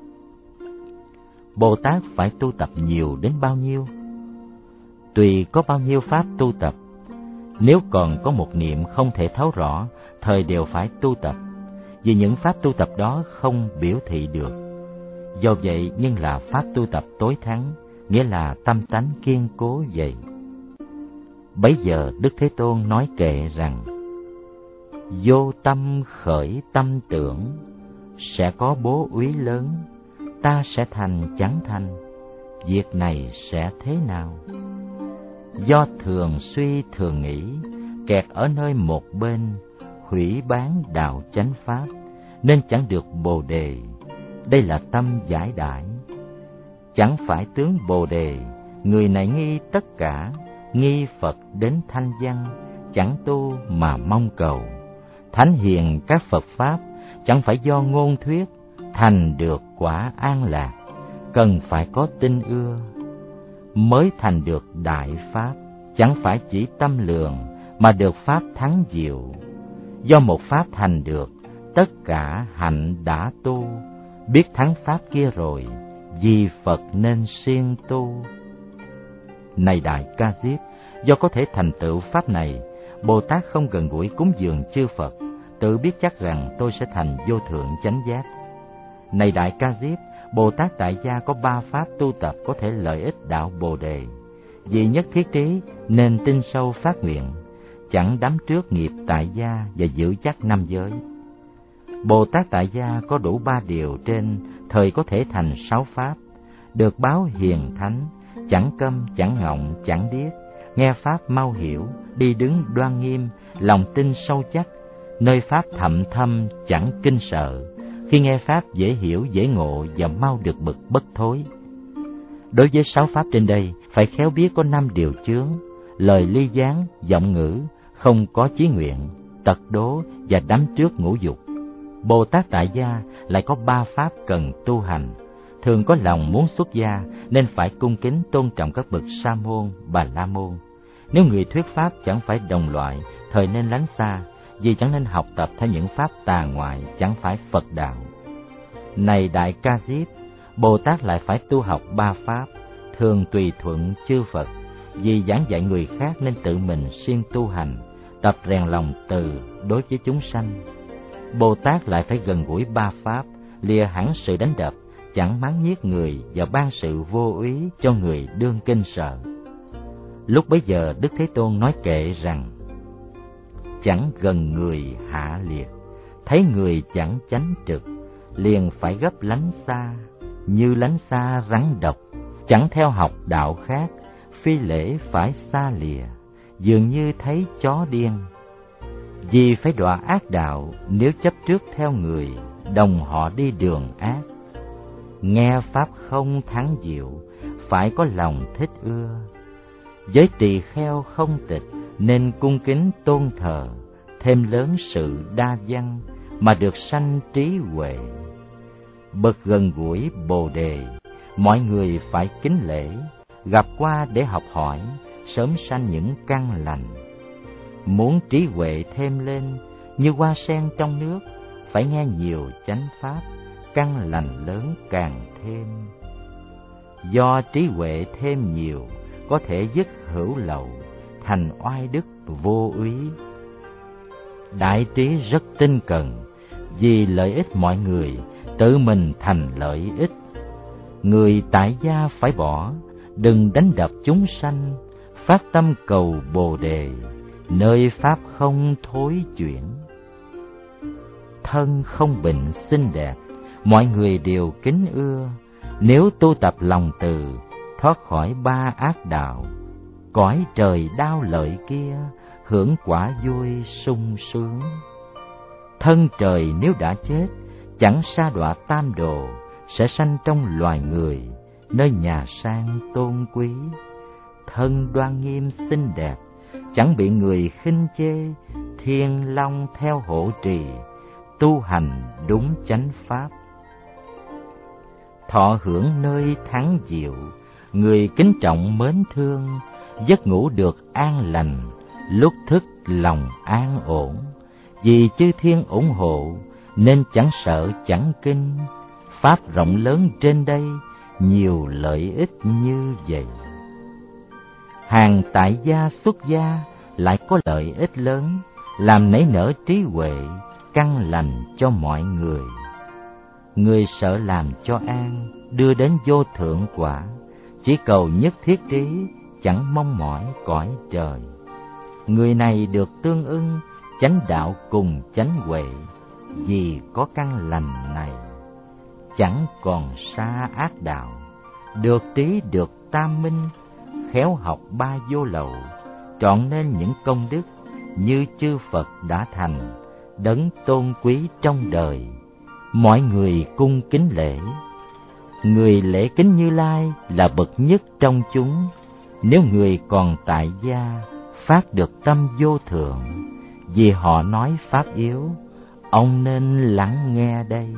Bồ Tát phải tu tập nhiều đến bao nhiêu? Tùy có bao nhiêu pháp tu tập. Nếu còn có một niệm không thể thấu rõ, thời đều phải tu tập, vì những pháp tu tập đó không biểu thị được. Do vậy nhưng là pháp tu tập tối thắng, nghĩa là tâm tánh kiên cố vậy. Bấy giờ Đức Thế Tôn nói kệ rằng: vô tâm khởi tâm tưởng, sẽ có bố úy lớn, ta sẽ thành chẳng thành, việc này sẽ thế nào? Do thường suy thường nghĩ, kẹt ở nơi một bên, hủy bán đạo chánh pháp, nên chẳng được Bồ Đề. Đây là tâm giải đãi. Chẳng phải tướng Bồ Đề, người này nghi tất cả, nghi Phật đến thanh văn, chẳng tu mà mong cầu. Thánh hiền các Phật Pháp, chẳng phải do ngôn thuyết, thành được quả an lạc, cần phải có tin ưa. Mới thành được đại Pháp, chẳng phải chỉ tâm lượng, mà được Pháp thắng diệu. Do một Pháp thành được, tất cả hạnh đã tu, biết thắng Pháp kia rồi, vì Phật nên siêng tu. Này Đại Ca Diếp, do có thể thành tựu Pháp này, Bồ Tát không gần gũi cúng dường chư Phật, tự biết chắc rằng tôi sẽ thành vô thượng chánh giác. Này Đại Ca Diếp, Bồ Tát tại gia có ba pháp tu tập có thể lợi ích đạo Bồ Đề. Vì nhất thiết trí nên tin sâu phát nguyện, chẳng đắm trước nghiệp tại gia và giữ chắc năm giới. Bồ Tát tại gia có đủ ba điều trên, thời có thể thành sáu pháp, được báo hiền thánh, chẳng câm, chẳng ngọng, chẳng điếc, nghe pháp mau hiểu, đi đứng đoan nghiêm, lòng tin sâu chắc, nơi pháp thậm thâm, chẳng kinh sợ, khi nghe pháp dễ hiểu, dễ ngộ và mau được bực bất thối. Đối với sáu pháp trên đây, phải khéo biết có năm điều chướng: lời ly gián, giọng ngữ, không có chí nguyện, tật đố và đắm trước ngũ dục. Bồ Tát Tại Gia lại có ba pháp cần tu hành. Thường có lòng muốn xuất gia nên phải cung kính tôn trọng các bậc sa môn, bà la môn. Nếu người thuyết pháp chẳng phải đồng loại, thời nên lánh xa, vì chẳng nên học tập theo những pháp tà ngoại, chẳng phải Phật đạo. Này Đại Ca Diếp, Bồ Tát lại phải tu học ba pháp, thường tùy thuận chư Phật, vì giảng dạy người khác nên tự mình siêng tu hành, tập rèn lòng từ đối với chúng sanh. Bồ Tát lại phải gần gũi ba pháp, lìa hẳn sự đánh đập, chẳng mắng nhiếc người và ban sự vô úy cho người đương kinh sợ. Lúc bấy giờ Đức Thế Tôn nói kệ rằng: chẳng gần người hạ liệt, thấy người chẳng chánh trực, liền phải gấp lánh xa, như lánh xa rắn độc, chẳng theo học đạo khác, phi lễ phải xa lìa, dường như thấy chó điên. Vì phải đọa ác đạo, nếu chấp trước theo người, đồng họ đi đường ác. Nghe pháp không thắng diệu, phải có lòng thích ưa. Với tỳ kheo không tịch, nên cung kính tôn thờ, thêm lớn sự đa văn, mà được sanh trí huệ. Bậc gần gũi Bồ Đề, mọi người phải kính lễ, gặp qua để học hỏi, sớm sanh những căn lành. Muốn trí huệ thêm lên, như hoa sen trong nước, phải nghe nhiều chánh pháp, căn lành lớn càng thêm. Do trí huệ thêm nhiều, có thể dứt hữu lậu, thành oai đức vô úy. Đại trí rất tinh cần, vì lợi ích mọi người, tự mình thành lợi ích. Người tại gia phải bỏ, đừng đánh đập chúng sanh, phát tâm cầu Bồ Đề, nơi pháp không thối chuyển. Thân không bệnh xinh đẹp, mọi người đều kính ưa, nếu tu tập lòng từ, thoát khỏi ba ác đạo, cõi trời đau lợi kia, hưởng quả vui sung sướng. Thân trời nếu đã chết, chẳng sa đọa tam đồ, sẽ sanh trong loài người, nơi nhà sang tôn quý. Thân đoan nghiêm xinh đẹp, chẳng bị người khinh chê, thiên long theo hộ trì, tu hành đúng chánh pháp. Thọ hưởng nơi thắng diệu, người kính trọng mến thương, giấc ngủ được an lành, lúc thức lòng an ổn. Vì chư thiên ủng hộ, nên chẳng sợ chẳng kinh, pháp rộng lớn trên đây, nhiều lợi ích như vậy. Hàng tại gia xuất gia lại có lợi ích lớn, làm nảy nở trí huệ, căn lành cho mọi người. Người sợ làm cho an, đưa đến vô thượng quả, chỉ cầu nhất thiết trí, chẳng mong mỏi cõi trời. Người này được tương ưng, chánh đạo cùng chánh huệ, vì có căn lành này, chẳng còn xa ác đạo, được trí được tam minh, khéo học ba vô lậu, trọn nên những công đức như chư Phật đã thành, đấng tôn quý trong đời, mọi người cung kính lễ. Người lễ kính Như Lai là bậc nhất trong chúng, nếu người còn tại gia, phát được tâm vô thượng, vì họ nói pháp yếu, ông nên lắng nghe đây.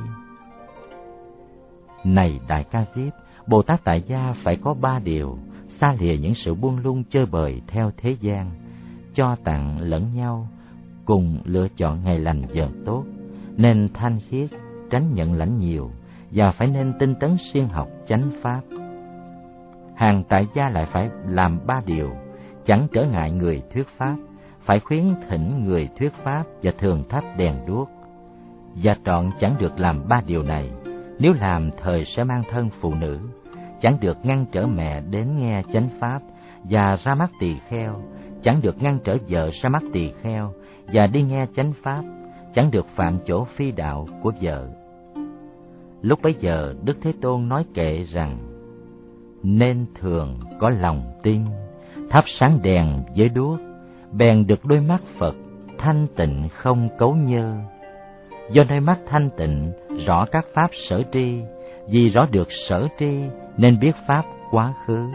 Này Đại Ca Diếp, Bồ Tát tại gia phải có ba điều: xa lìa những sự buông lung chơi bời theo thế gian, cho tặng lẫn nhau, cùng lựa chọn ngày lành giờ tốt, nên thanh khiết, tránh nhận lãnh nhiều, và phải nên tinh tấn siêng học chánh pháp. Hàng tại gia lại phải làm ba điều: chẳng trở ngại người thuyết pháp, phải khuyến thỉnh người thuyết pháp và thường thắp đèn đuốc. Và trọn chẳng được làm ba điều này, nếu làm thời sẽ mang thân phụ nữ, chẳng được ngăn trở mẹ đến nghe chánh pháp và ra mắt tỳ kheo, chẳng được ngăn trở vợ ra mắt tỳ kheo và đi nghe chánh pháp, chẳng được phạm chỗ phi đạo của vợ. Lúc bấy giờ Đức Thế Tôn nói kệ rằng: nên thường có lòng tin, thắp sáng đèn với đuốc, bèn được đôi mắt Phật thanh tịnh không cấu nhơ. Do đôi mắt thanh tịnh, rõ các pháp sở tri, vì rõ được sở tri nên biết pháp quá khứ.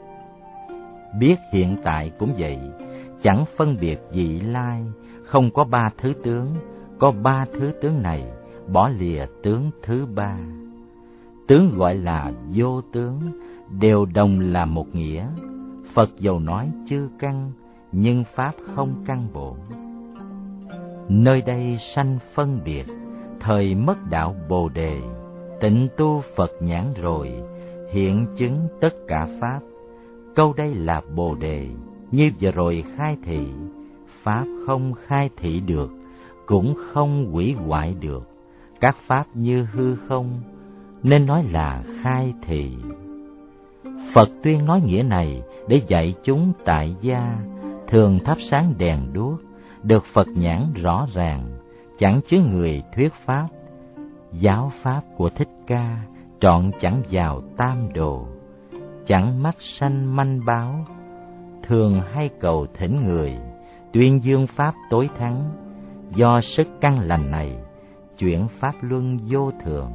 Biết hiện tại cũng vậy, chẳng phân biệt vị lai, không có ba thứ tướng, có ba thứ tướng này, bỏ lìa tướng thứ ba. Tướng gọi là vô tướng, đều đồng là một nghĩa. Phật dầu nói chư căn, nhưng pháp không căn bổn. Nơi đây sanh phân biệt, thời mất đạo Bồ Đề, tịnh tu Phật nhãn rồi, hiện chứng tất cả pháp. Câu đây là Bồ Đề, như vừa rồi khai thị, pháp không khai thị được, cũng không hủy hoại được. Các pháp như hư không, nên nói là khai thị. Phật tuyên nói nghĩa này để dạy chúng tại gia, thường thắp sáng đèn đuốc, được Phật nhãn rõ ràng, chẳng chứa người thuyết pháp. Giáo pháp của Thích Ca trọn chẳng vào tam đồ, chẳng mắt sanh manh báo, thường hay cầu thỉnh người, tuyên dương pháp tối thắng. Do sức căn lành này, chuyển pháp luân vô thường.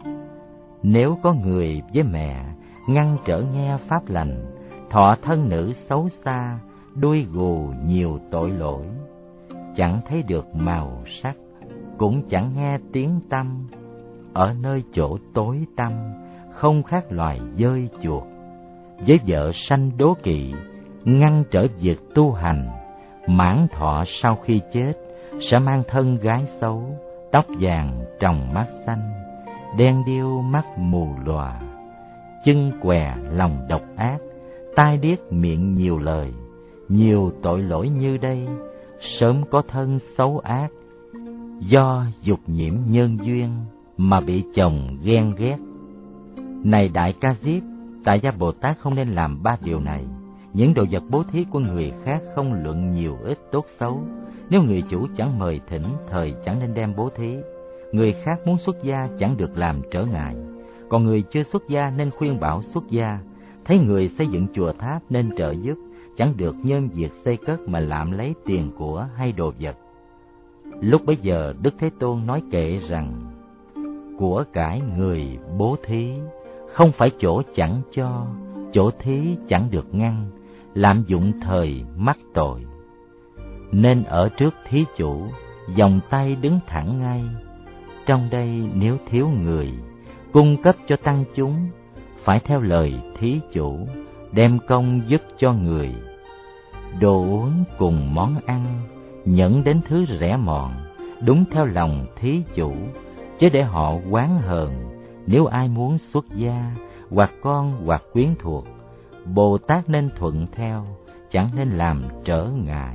Nếu có người với mẹ ngăn trở nghe pháp lành, thọ thân nữ xấu xa, đuôi gù nhiều tội lỗi, chẳng thấy được màu sắc, cũng chẳng nghe tiếng tăm, ở nơi chỗ tối tăm, không khác loài dơi chuột. Với vợ sanh đố kỵ, ngăn trở việc tu hành, mãn thọ sau khi chết sẽ mang thân gái xấu, tóc vàng tròng mắt xanh, đen điêu mắt mù lòa, chân què lòng độc ác, tai điếc miệng nhiều lời. Nhiều tội lỗi như đây, sớm có thân xấu ác, do dục nhiễm nhân duyên mà bị chồng ghen ghét. Này Đại Ca Diếp, tại gia Bồ Tát không nên làm ba điều này. Những đồ vật bố thí của người khác không luận nhiều ít tốt xấu. Nếu người chủ chẳng mời thỉnh, thời chẳng nên đem bố thí. Người khác muốn xuất gia chẳng được làm trở ngại, còn người chưa xuất gia nên khuyên bảo xuất gia. Thấy người xây dựng chùa tháp nên trợ giúp, chẳng được nhân việc xây cất mà lạm lấy tiền của hay đồ vật. Lúc bấy giờ Đức Thế Tôn nói kệ rằng: của cải người bố thí, không phải chỗ chẳng cho, chỗ thí chẳng được ngăn, lạm dụng thời mắc tội. Nên ở trước thí chủ, vòng tay đứng thẳng ngay. Trong đây nếu thiếu người, cung cấp cho tăng chúng, phải theo lời thí chủ, đem công giúp cho người. Đồ uống cùng món ăn, nhẫn đến thứ rẻ mọn, đúng theo lòng thí chủ, chứ để họ oán hờn. Nếu ai muốn xuất gia, hoặc con hoặc quyến thuộc, Bồ Tát nên thuận theo, chẳng nên làm trở ngại.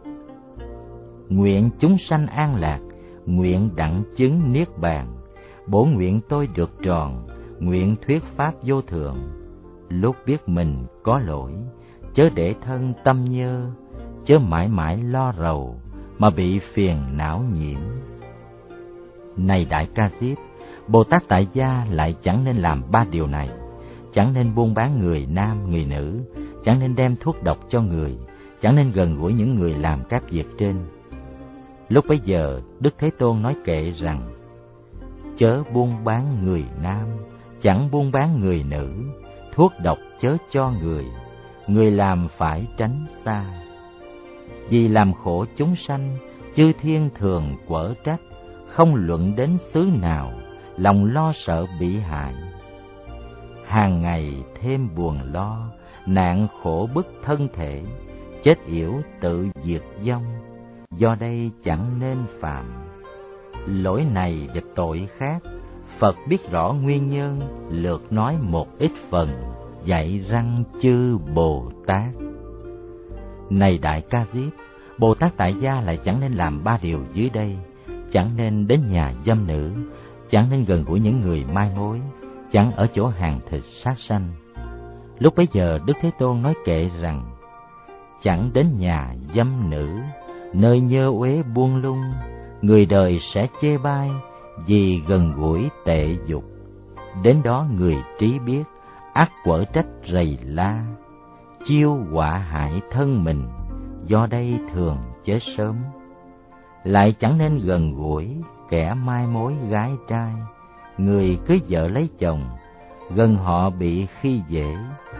Nguyện chúng sanh an lạc, nguyện đặng chứng niết bàn, bổ nguyện tôi được tròn, nguyện thuyết pháp vô thượng. Lúc biết mình có lỗi, chớ để thân tâm nhơ, chớ mãi mãi lo rầu mà bị phiền não nhiễm. Này Đại Ca Diếp, Bồ Tát tại gia lại chẳng nên làm ba điều này. Chẳng nên buôn bán người nam người nữ, chẳng nên đem thuốc độc cho người, chẳng nên gần gũi những người làm các việc trên. Lúc bấy giờ Đức Thế Tôn nói kệ rằng: chớ buôn bán người nam, chẳng buôn bán người nữ, thuốc độc chớ cho người, người làm phải tránh xa. Vì làm khổ chúng sanh, chư thiên thường quở trách, không luận đến xứ nào, lòng lo sợ bị hại. Hàng ngày thêm buồn lo, nạn khổ bức thân thể, chết yểu tự diệt vong, do đây chẳng nên phạm. Lỗi này và tội khác, Phật biết rõ nguyên nhân, lược nói một ít phần, dạy răng chư Bồ Tát. Này Đại Ca Diếp, Bồ Tát tại gia lại chẳng nên làm ba điều dưới đây. Chẳng nên đến nhà dâm nữ, chẳng nên gần gũi những người mai mối, chẳng ở chỗ hàng thịt sát sanh. Lúc bấy giờ Đức Thế Tôn nói kệ rằng: chẳng đến nhà dâm nữ, nơi nhơ uế buông lung, người đời sẽ chê bai vì gần gũi tệ dục. Đến đó người trí biết, ắt quở trách rầy la, chiêu họa hại thân mình, do đây thường chết sớm. Lại chẳng nên gần gũi kẻ mai mối gái trai, người cưới vợ lấy chồng, gần họ bị khi dễ.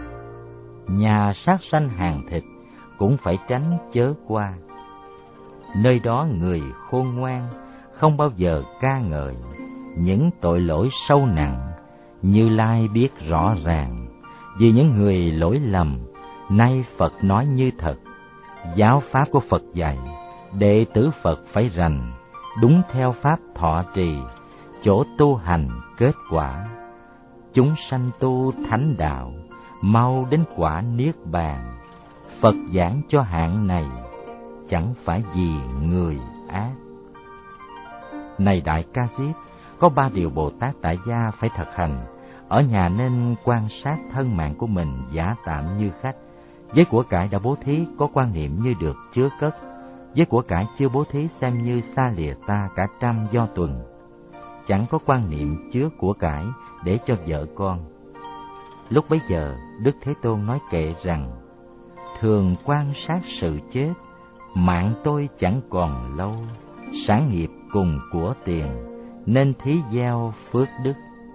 Nhà sát sanh hàng thịt cũng phải tránh chớ qua, nơi đó người khôn ngoan không bao giờ ca ngợi. Những tội lỗi sâu nặng Như Lai biết rõ ràng, vì những người lỗi lầm nay Phật nói như thật. Giáo pháp của Phật dạy, đệ tử Phật phải rành, đúng theo pháp thọ trì, chỗ tu hành kết quả. Chúng sanh tu thánh đạo, mau đến quả niết bàn. Phật giảng cho hạng này, chẳng phải vì người ác. Này Đại Ca Diếp, có ba điều Bồ Tát tại gia phải thực hành. Ở nhà nên quan sát thân mạng của mình giả tạm như khách. Với của cải đã bố thí có quan niệm như được chứa cất. Với của cải chưa bố thí xem như xa lìa ta cả trăm do tuần. Chẳng có quan niệm chứa của cải để cho vợ con. Lúc bấy giờ Đức Thế Tôn nói kệ rằng: thường quan sát sự chết, mạng tôi chẳng còn lâu. Sản nghiệp cùng của tiền, nên thí gieo phước đức.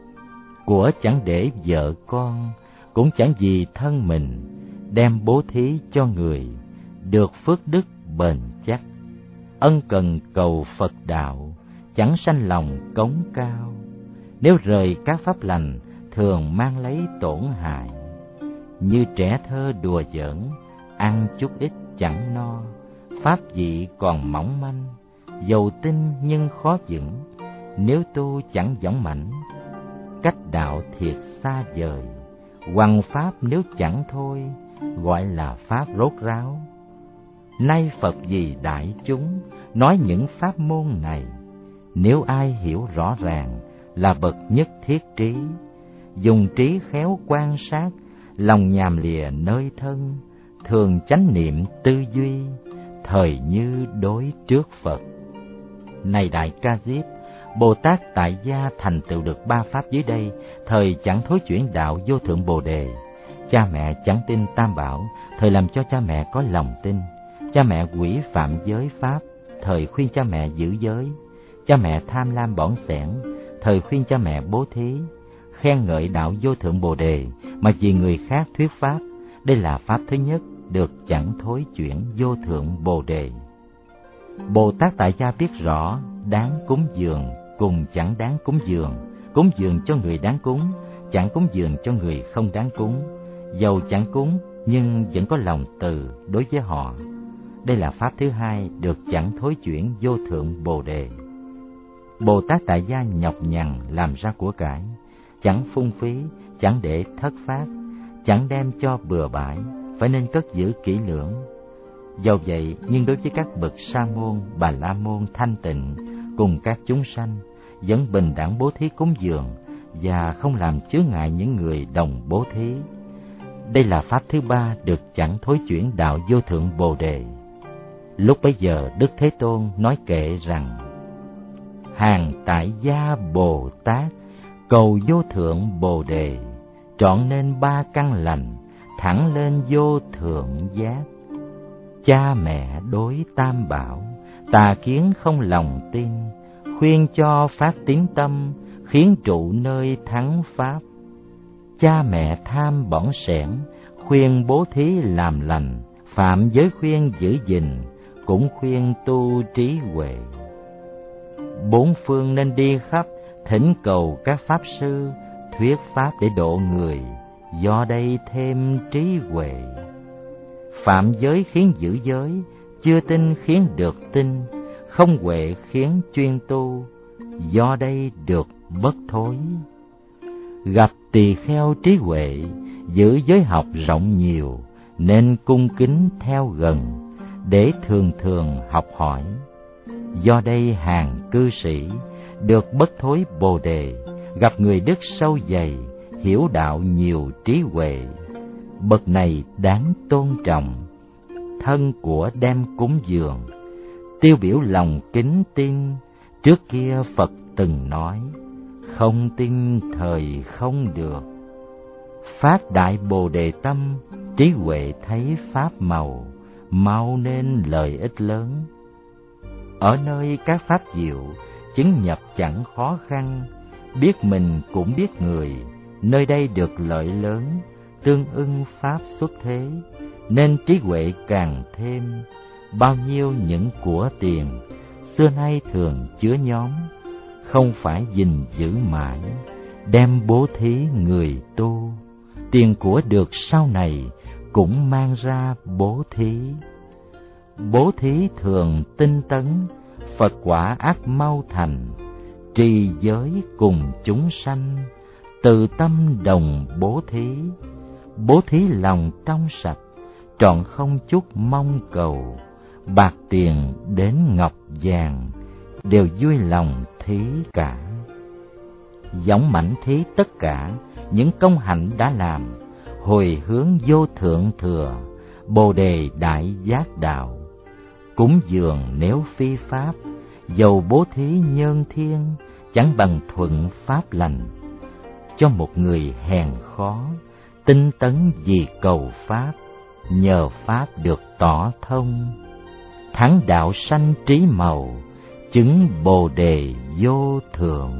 Của chẳng để vợ con, cũng chẳng vì thân mình, đem bố thí cho người, được phước đức bền chắc. Ân cần cầu Phật đạo, chẳng sanh lòng cống cao. Nếu rời các pháp lành, thường mang lấy tổn hại. Như trẻ thơ đùa giỡn, ăn chút ít chẳng no. Pháp vị còn mỏng manh, dầu tinh nhưng khó vững. Nếu tu chẳng dõng mãnh, cách đạo thiệt xa vời. Hoằng pháp nếu chẳng thôi, gọi là pháp rốt ráo. Nay Phật vì đại chúng, nói những pháp môn này. Nếu ai hiểu rõ ràng, là bậc nhất thiết trí. Dùng trí khéo quan sát, lòng nhàm lìa nơi thân. Thường chánh niệm tư duy, thời như đối trước Phật. Này Đại Ca Diếp, Bồ Tát tại gia thành tựu được ba pháp dưới đây, thời chẳng thối chuyển đạo vô thượng Bồ Đề. Cha mẹ chẳng tin Tam Bảo, thời làm cho cha mẹ có lòng tin. Cha mẹ quỷ phạm giới pháp, thời khuyên cha mẹ giữ giới. Cha mẹ tham lam bỏng sẻn, thời khuyên cha mẹ bố thí. Khen ngợi đạo vô thượng Bồ Đề, mà vì người khác thuyết pháp. Đây là pháp thứ nhất, được chẳng thối chuyển vô thượng Bồ Đề. Bồ Tát tại gia biết rõ, đáng cúng dường cùng chẳng đáng cúng dường. Cúng dường cho người đáng cúng, chẳng cúng dường cho người không đáng cúng. Dầu chẳng cúng, nhưng vẫn có lòng từ đối với họ. Đây là pháp thứ hai, được chẳng thối chuyển vô thượng Bồ Đề. Bồ Tát tại gia nhọc nhằn làm ra của cải, chẳng phung phí, chẳng để thất phát, chẳng đem cho bừa bãi, phải nên cất giữ kỹ lưỡng. Dầu vậy, nhưng đối với các bậc sa môn, bà la môn thanh tịnh cùng các chúng sanh, vẫn bình đẳng bố thí cúng dường và không làm chướng ngại những người đồng bố thí. Đây là pháp thứ ba, được chẳng thối chuyển đạo vô thượng Bồ Đề. Lúc bấy giờ Đức Thế Tôn nói kệ rằng: hàng tại gia Bồ Tát, cầu vô thượng Bồ Đề, trọn nên ba căn lành, thẳng lên vô thượng giác. Cha mẹ đối Tam Bảo, tà kiến không lòng tin, khuyên cho phát tín tâm, khiến trụ nơi thắng pháp. Cha mẹ tham bỏng sẻn, khuyên bố thí làm lành, phạm giới khuyên giữ gìn, cũng khuyên tu trí huệ. Bốn phương nên đi khắp, thỉnh cầu các pháp sư, thuyết pháp để độ người, do đây thêm trí huệ. Phạm giới khiến giữ giới, chưa tin khiến được tin, không huệ khiến chuyên tu, do đây được bất thối. Gặp tỳ kheo trí huệ, giữ giới học rộng nhiều, nên cung kính theo gần, để thường thường học hỏi. Do đây hàng cư sĩ, được bất thối Bồ Đề, gặp người đức sâu dày, hiểu đạo nhiều trí huệ. Bậc này đáng tôn trọng, thân của đem cúng dường, tiêu biểu lòng kính tin. Trước kia Phật từng nói, không tin thời không được. phát đại bồ đề tâm, trí huệ thấy pháp màu, mau nên lợi ích lớn. Ở nơi các pháp diệu, chứng nhập chẳng khó khăn, biết mình cũng biết người, nơi đây được lợi lớn, tương ưng pháp xuất thế, nên trí huệ càng thêm. Bao nhiêu những của tiền, xưa nay thường chứa nhóm, không phải gìn giữ mãi, đem bố thí người tu. Tiền của được sau này, cũng mang ra bố thí. Bố thí thường tinh tấn, Phật quả ác mau thành, trì giới cùng chúng sanh, từ tâm đồng bố thí. Bố thí lòng trong sạch, trọn không chút mong cầu, bạc tiền đến ngọc vàng, đều vui lòng thí cả. Giống mảnh thí tất cả những công hạnh đã làm, hồi hướng vô thượng thừa, bồ đề đại giác đạo. Cúng dường nếu phi pháp, dầu bố thí nhân thiên, chẳng bằng thuận pháp lành. Cho một người hèn khó, tinh tấn vì cầu pháp, nhờ pháp được tỏ thông, thắng đạo sanh trí màu, chứng bồ đề vô thượng.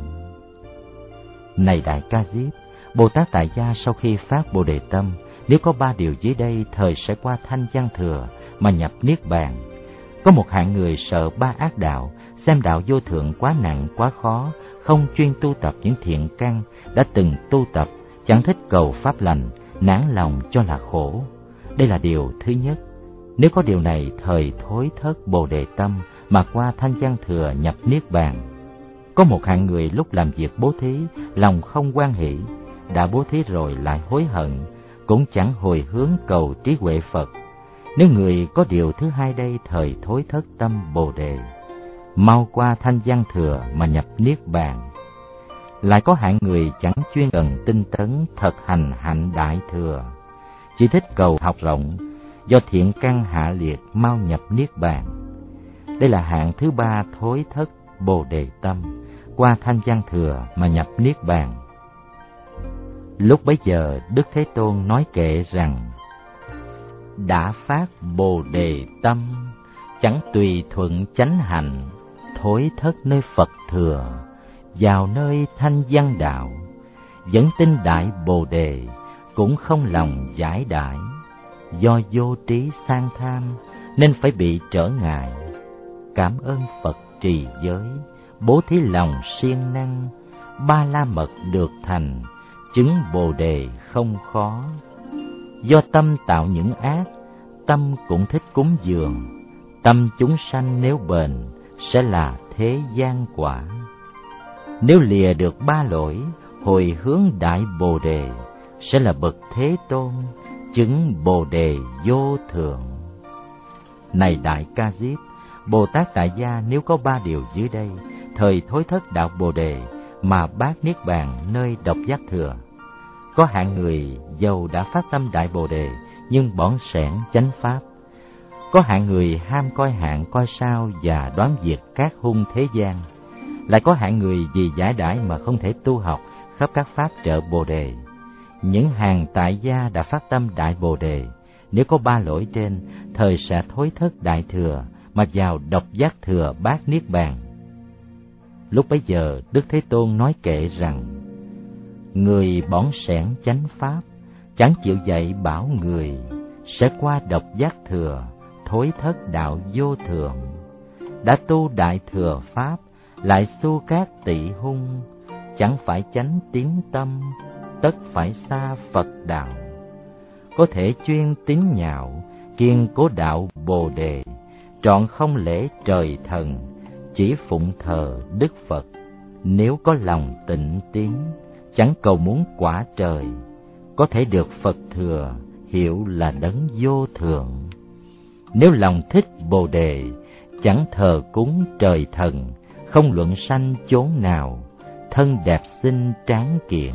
Này Đại Ca Diếp, Bồ Tát Tại Gia sau khi phát bồ đề tâm, nếu có ba điều dưới đây, thời sẽ qua thanh văn thừa mà nhập niết bàn. Có một hạng người sợ ba ác đạo, xem đạo vô thượng quá nặng quá khó, không chuyên tu tập những thiện căn đã từng tu tập, chẳng thích cầu pháp lành, nản lòng cho là khổ. Đây là điều thứ nhất. Nếu có điều này, thời thối thất bồ đề tâm mà qua thanh văn thừa nhập niết bàn. Có một hạng người lúc làm việc bố thí, lòng không hoan hỷ, đã bố thí rồi lại hối hận, cũng chẳng hồi hướng cầu trí huệ Phật. Nếu người có điều thứ hai đây, thời thối thất tâm bồ đề, mau qua thanh văn thừa mà nhập niết bàn. Lại có hạng người chẳng chuyên cần tinh tấn thực hành hạnh đại thừa, chỉ thích cầu học rộng, do thiện căn hạ liệt mau nhập niết bàn. Đây là hạng thứ ba thối thất bồ đề tâm, qua thanh văn thừa mà nhập niết bàn. Lúc bấy giờ Đức Thế Tôn nói kệ rằng: đã phát bồ đề tâm, chẳng tùy thuận chánh hạnh, thối thất nơi Phật thừa, vào nơi thanh văn đạo. Vẫn tin đại bồ đề, cũng không lòng giải đãi, do vô trí sang tham nên phải bị trở ngại. Cảm ơn Phật trì giới, bố thí lòng siêng năng, ba la mật được thành, chứng bồ đề không khó. Do tâm tạo những ác, tâm cũng thích cúng dường, tâm chúng sanh nếu bền, sẽ là thế gian quả. Nếu lìa được ba lỗi, hồi hướng đại bồ đề, sẽ là bậc Thế Tôn, chứng bồ đề vô thượng. Này Đại Ca Diếp, Bồ Tát Tại Gia nếu có ba điều dưới đây, thời thối thất đạo bồ đề mà bát niết bàn nơi độc giác thừa. Có hạng người dầu đã phát tâm đại bồ đề, nhưng bỏn sẻn chánh pháp. Có hạng người ham coi hạng coi sao và đoán việc các hung thế gian. Lại có hạng người vì giải đãi mà không thể tu học khắp các pháp trợ bồ đề. Những hàng tại gia đã phát tâm đại bồ đề, nếu có ba lỗi trên, thời sẽ thối thất đại thừa mà vào độc giác thừa bát niết bàn. Lúc bấy giờ Đức Thế Tôn nói kệ rằng: người bỏn sẻn chánh pháp, chẳng chịu dạy bảo người, sẽ qua độc giác thừa, thối thất đạo vô thượng. Đã tu đại thừa pháp, lại xu các tỵ hung, chẳng phải chánh tín tâm, tất phải xa Phật đạo. Có thể chuyên tín nhạo, kiên cố đạo bồ đề, trọn không lễ trời thần, chỉ phụng thờ Đức Phật. Nếu có lòng tịnh tiến, chẳng cầu muốn quả trời, có thể được Phật thừa, hiểu là đấng vô thượng. Nếu lòng thích bồ đề, chẳng thờ cúng trời thần, không luận sanh chốn nào, thân đẹp xinh tráng kiện.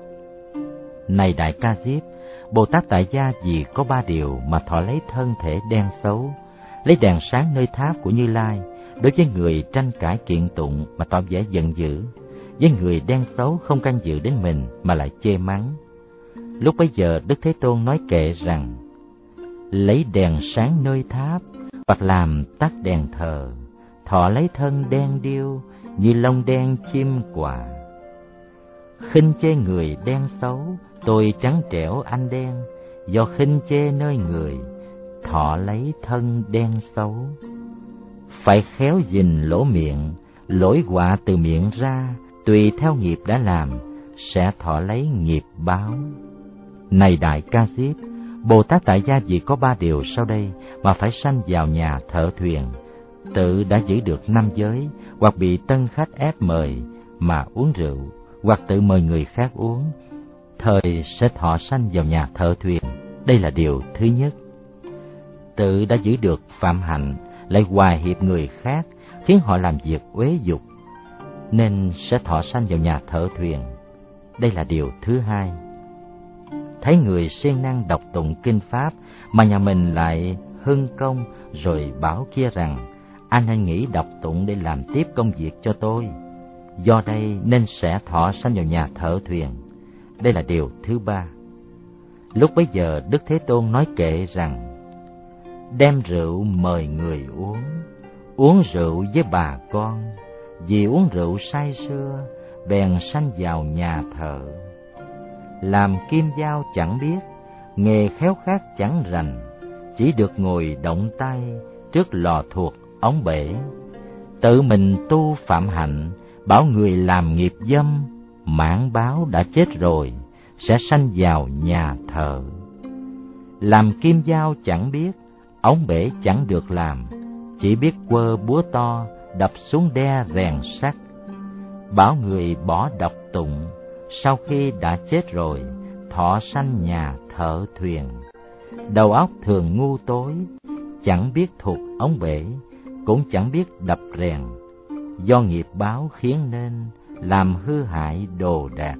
Này Đại Ca Diếp, Bồ Tát Tại Gia vì có ba điều mà thọ lấy thân thể đen xấu, lấy đèn sáng nơi tháp của Như Lai, đối với người tranh cãi kiện tụng mà tỏ vẻ giận dữ, với người đen xấu không can dự đến mình mà lại chê mắng. Lúc bấy giờ Đức Thế Tôn nói kệ rằng: lấy đèn sáng nơi tháp, hoặc làm tắt đèn thờ, thọ lấy thân đen điêu, như lông đen chim quạ. Khinh chê người đen xấu, tôi trắng trẻo anh đen, do khinh chê nơi người, thọ lấy thân đen xấu. Phải khéo gìn lỗ miệng, lỗi họa từ miệng ra, tùy theo nghiệp đã làm, sẽ thọ lấy nghiệp báo. Này Đại Ca Diếp, Bồ Tát Tại Gia vì có ba điều sau đây mà phải sanh vào nhà thợ thuyền: tự đã giữ được năm giới, hoặc bị tân khách ép mời mà uống rượu, hoặc tự mời người khác uống, thời sẽ thọ sanh vào nhà thợ thuyền. Đây là điều thứ nhất. Tự đã giữ được phạm hạnh, lại hòa hiệp người khác, khiến họ làm việc uế dục, nên sẽ thọ sanh vào nhà thợ thuyền. Đây là điều thứ hai. Thấy người siêng năng đọc tụng kinh pháp mà nhà mình lại hưng công, rồi bảo kia rằng: anh hãy nghỉ đọc tụng để làm tiếp công việc cho tôi, do đây nên sẽ thọ sanh vào nhà thợ thuyền. Đây là điều thứ ba. Lúc bấy giờ Đức Thế Tôn nói kệ rằng: đem rượu mời người uống, uống rượu với bà con, vì uống rượu say sưa, bèn sanh vào nhà thợ. Làm kim dao chẳng biết, nghề khéo khác chẳng rành, chỉ được ngồi động tay trước lò thuộc ống bể. Tự mình tu phạm hạnh, bảo người làm nghiệp dâm, mãn báo đã chết rồi, sẽ sanh vào nhà thợ. Làm kim dao chẳng biết, ống bể chẳng được làm, chỉ biết quơ búa to đập xuống đe rèn sắt. Bảo người bỏ đọc tụng, sau khi đã chết rồi, thọ sanh nhà thợ thuyền. Đầu óc thường ngu tối, chẳng biết thuộc ống bể, cũng chẳng biết đập rèn, do nghiệp báo khiến nên làm hư hại đồ đạc.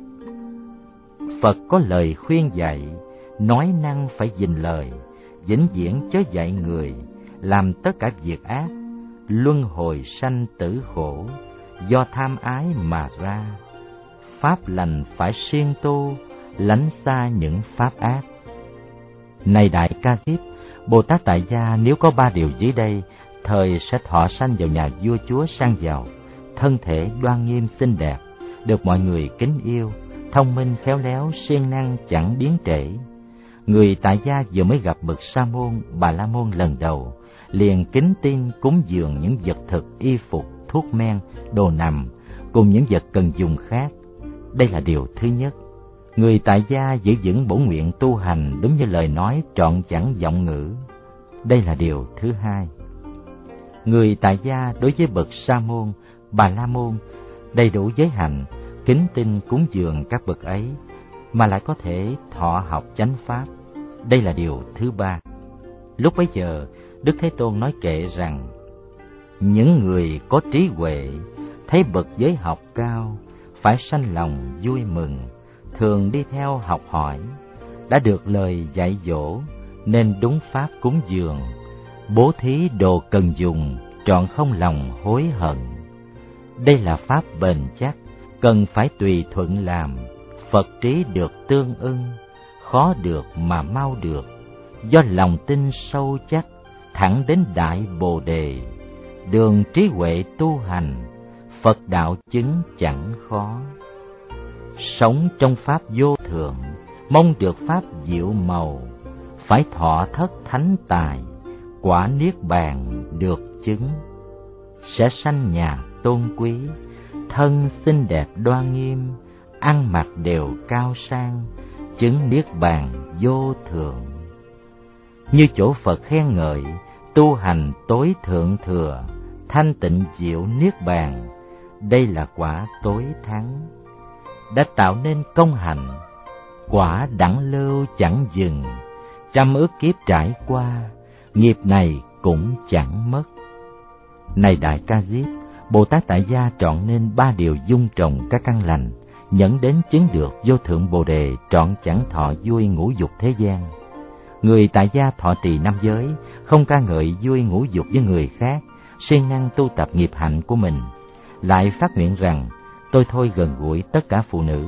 Phật có lời khuyên dạy, nói năng phải gìn lời, vĩnh viễn chớ dạy người làm tất cả việc ác, luân hồi sanh tử khổ, do tham ái mà ra. Pháp lành phải siêng tu, lánh xa những pháp ác. Này Đại Ca Diếp, Bồ Tát Tại Gia nếu có ba điều dưới đây, thời sẽ thọ sanh vào nhà vua chúa sang giàu, thân thể đoan nghiêm xinh đẹp, được mọi người kính yêu, thông minh khéo léo, siêng năng chẳng biến trễ. Người tại gia vừa mới gặp bậc Sa môn, Bà La môn lần đầu, liền kính tin cúng dường những vật thực, y phục, thuốc men, đồ nằm cùng những vật cần dùng khác. Đây là điều thứ nhất. Người tại gia giữ vững bổn nguyện tu hành đúng như lời nói, trọn chẳng vọng ngữ. Đây là điều thứ hai. Người tại gia đối với bậc Sa môn, Bà La môn đầy đủ giới hạnh, kính tin cúng dường các bậc ấy, mà lại có thể thọ học chánh pháp. Đây là điều thứ ba. Lúc bấy giờ Đức Thế Tôn nói kệ rằng: những người có trí huệ thấy bậc giới học cao, phải sanh lòng vui mừng, thường đi theo học hỏi, đã được lời dạy dỗ nên đúng pháp cúng dường, bố thí đồ cần dùng, trọn không lòng hối hận. Đây là pháp bền chắc, cần phải tùy thuận làm, Phật trí được tương ưng, khó được mà mau được, do lòng tin sâu chắc, thẳng đến đại Bồ đề. Đường trí huệ tu hành, Phật đạo chứng chẳng khó. Sống trong pháp vô thượng, mong được pháp diệu màu, phải thọ thất thánh tài, quả niết bàn được chứng. Sẽ sanh nhà tôn quý, thân xinh đẹp đoan nghiêm, ăn mặc đều cao sang, chứng niết bàn vô thượng. Như chỗ Phật khen ngợi, tu hành tối thượng thừa, thanh tịnh diệu niết bàn, đây là quả tối thắng. Đã tạo nên công hạnh, quả đẳng lưu chẳng dừng, trăm ức kiếp trải qua, nghiệp này cũng chẳng mất. Này Đại Ca Diếp, Bồ Tát Tại Gia trọn nên ba điều dung trồng các căn lành, nhẫn đến chứng được vô thượng Bồ đề, trọn chẳng thọ vui ngũ dục thế gian. Người tại gia thọ trì năm giới, không ca ngợi vui ngũ dục với người khác, siêng năng tu tập nghiệp hạnh của mình, lại phát nguyện rằng: tôi thôi gần gũi tất cả phụ nữ,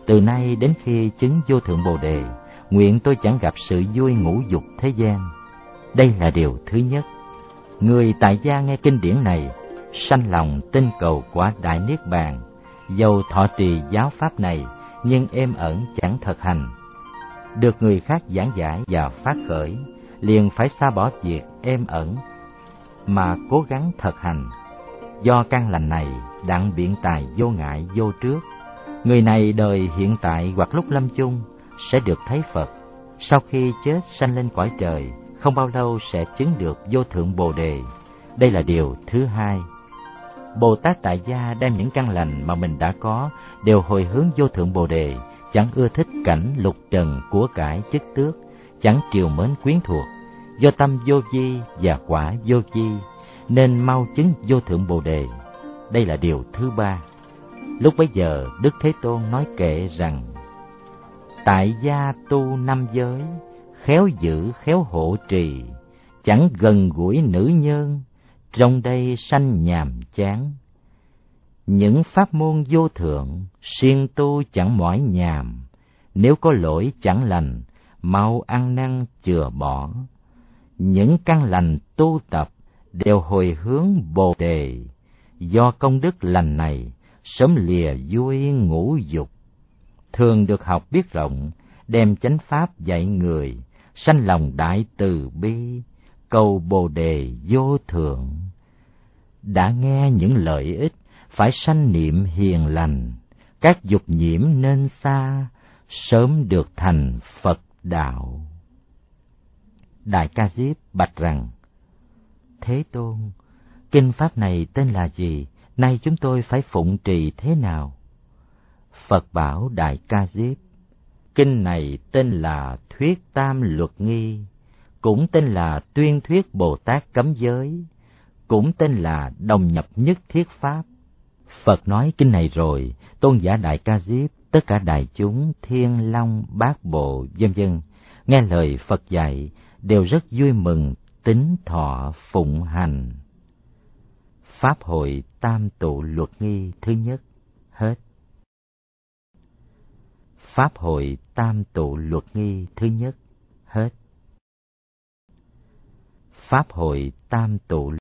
Từ nay đến khi chứng vô thượng Bồ Đề, nguyện tôi chẳng gặp sự vui ngũ dục thế gian. Đây là điều thứ nhất. Người tại gia nghe kinh điển này, sanh lòng tin cầu quả đại niết bàn, dầu thọ trì giáo pháp này, nhưng êm ẩn chẳng thực hành. Được người khác giảng giải và phát khởi, liền phải xa bỏ việc êm ẩn mà cố gắng thực hành. Do căn lành này, đặng biện tài vô ngại vô trước, người này đời hiện tại hoặc lúc lâm chung sẽ được thấy Phật. Sau khi chết sanh lên cõi trời, không bao lâu sẽ chứng được vô thượng Bồ Đề. Đây là điều thứ hai. Bồ Tát tại gia đem những căn lành mà mình đã có đều hồi hướng vô thượng Bồ Đề, chẳng ưa thích cảnh lục trần của cải chức tước, chẳng triều mến quyến thuộc, do tâm vô vi và quả vô vi, nên mau chứng vô thượng Bồ Đề. Đây là điều thứ ba. Lúc bấy giờ Đức Thế Tôn nói kệ rằng: tại gia tu năm giới, khéo giữ khéo hộ trì, chẳng gần gũi nữ nhân, trong đây sanh nhàm chán. Những pháp môn vô thượng, siêng tu chẳng mỏi nhàm, nếu có lỗi chẳng lành, mau ăn năn chừa bỏ. Những căn lành tu tập đều hồi hướng Bồ Đề, do công đức lành này sớm lìa vui ngũ dục. Thường được học biết rộng, đem chánh pháp dạy người, sanh lòng đại từ bi, cầu Bồ Đề vô thượng. Đã nghe những lợi ích, phải sanh niệm hiền lành, các dục nhiễm nên xa, sớm được thành Phật đạo. Đại Ca Diếp bạch rằng: Thế Tôn, kinh pháp này tên là gì? Nay chúng tôi phải phụng trì thế nào? Phật bảo Đại Ca Diếp: kinh này tên là Thuyết Tam Luật Nghi, cũng tên là Tuyên Thuyết Bồ Tát Cấm Giới, cũng tên là Đồng Nhập Nhất Thiết Pháp. Phật nói kinh này rồi, tôn giả Đại Ca Diếp, tất cả đại chúng, Thiên Long, Bát Bộ, vân vân, nghe lời Phật dạy, đều rất vui mừng, tín thọ phụng hành. Pháp hội Tam Tụ Luật Nghi thứ nhất, hết. Pháp hội Tam Tụ Luật Nghi thứ nhất, hết. Pháp hội Tam Tụ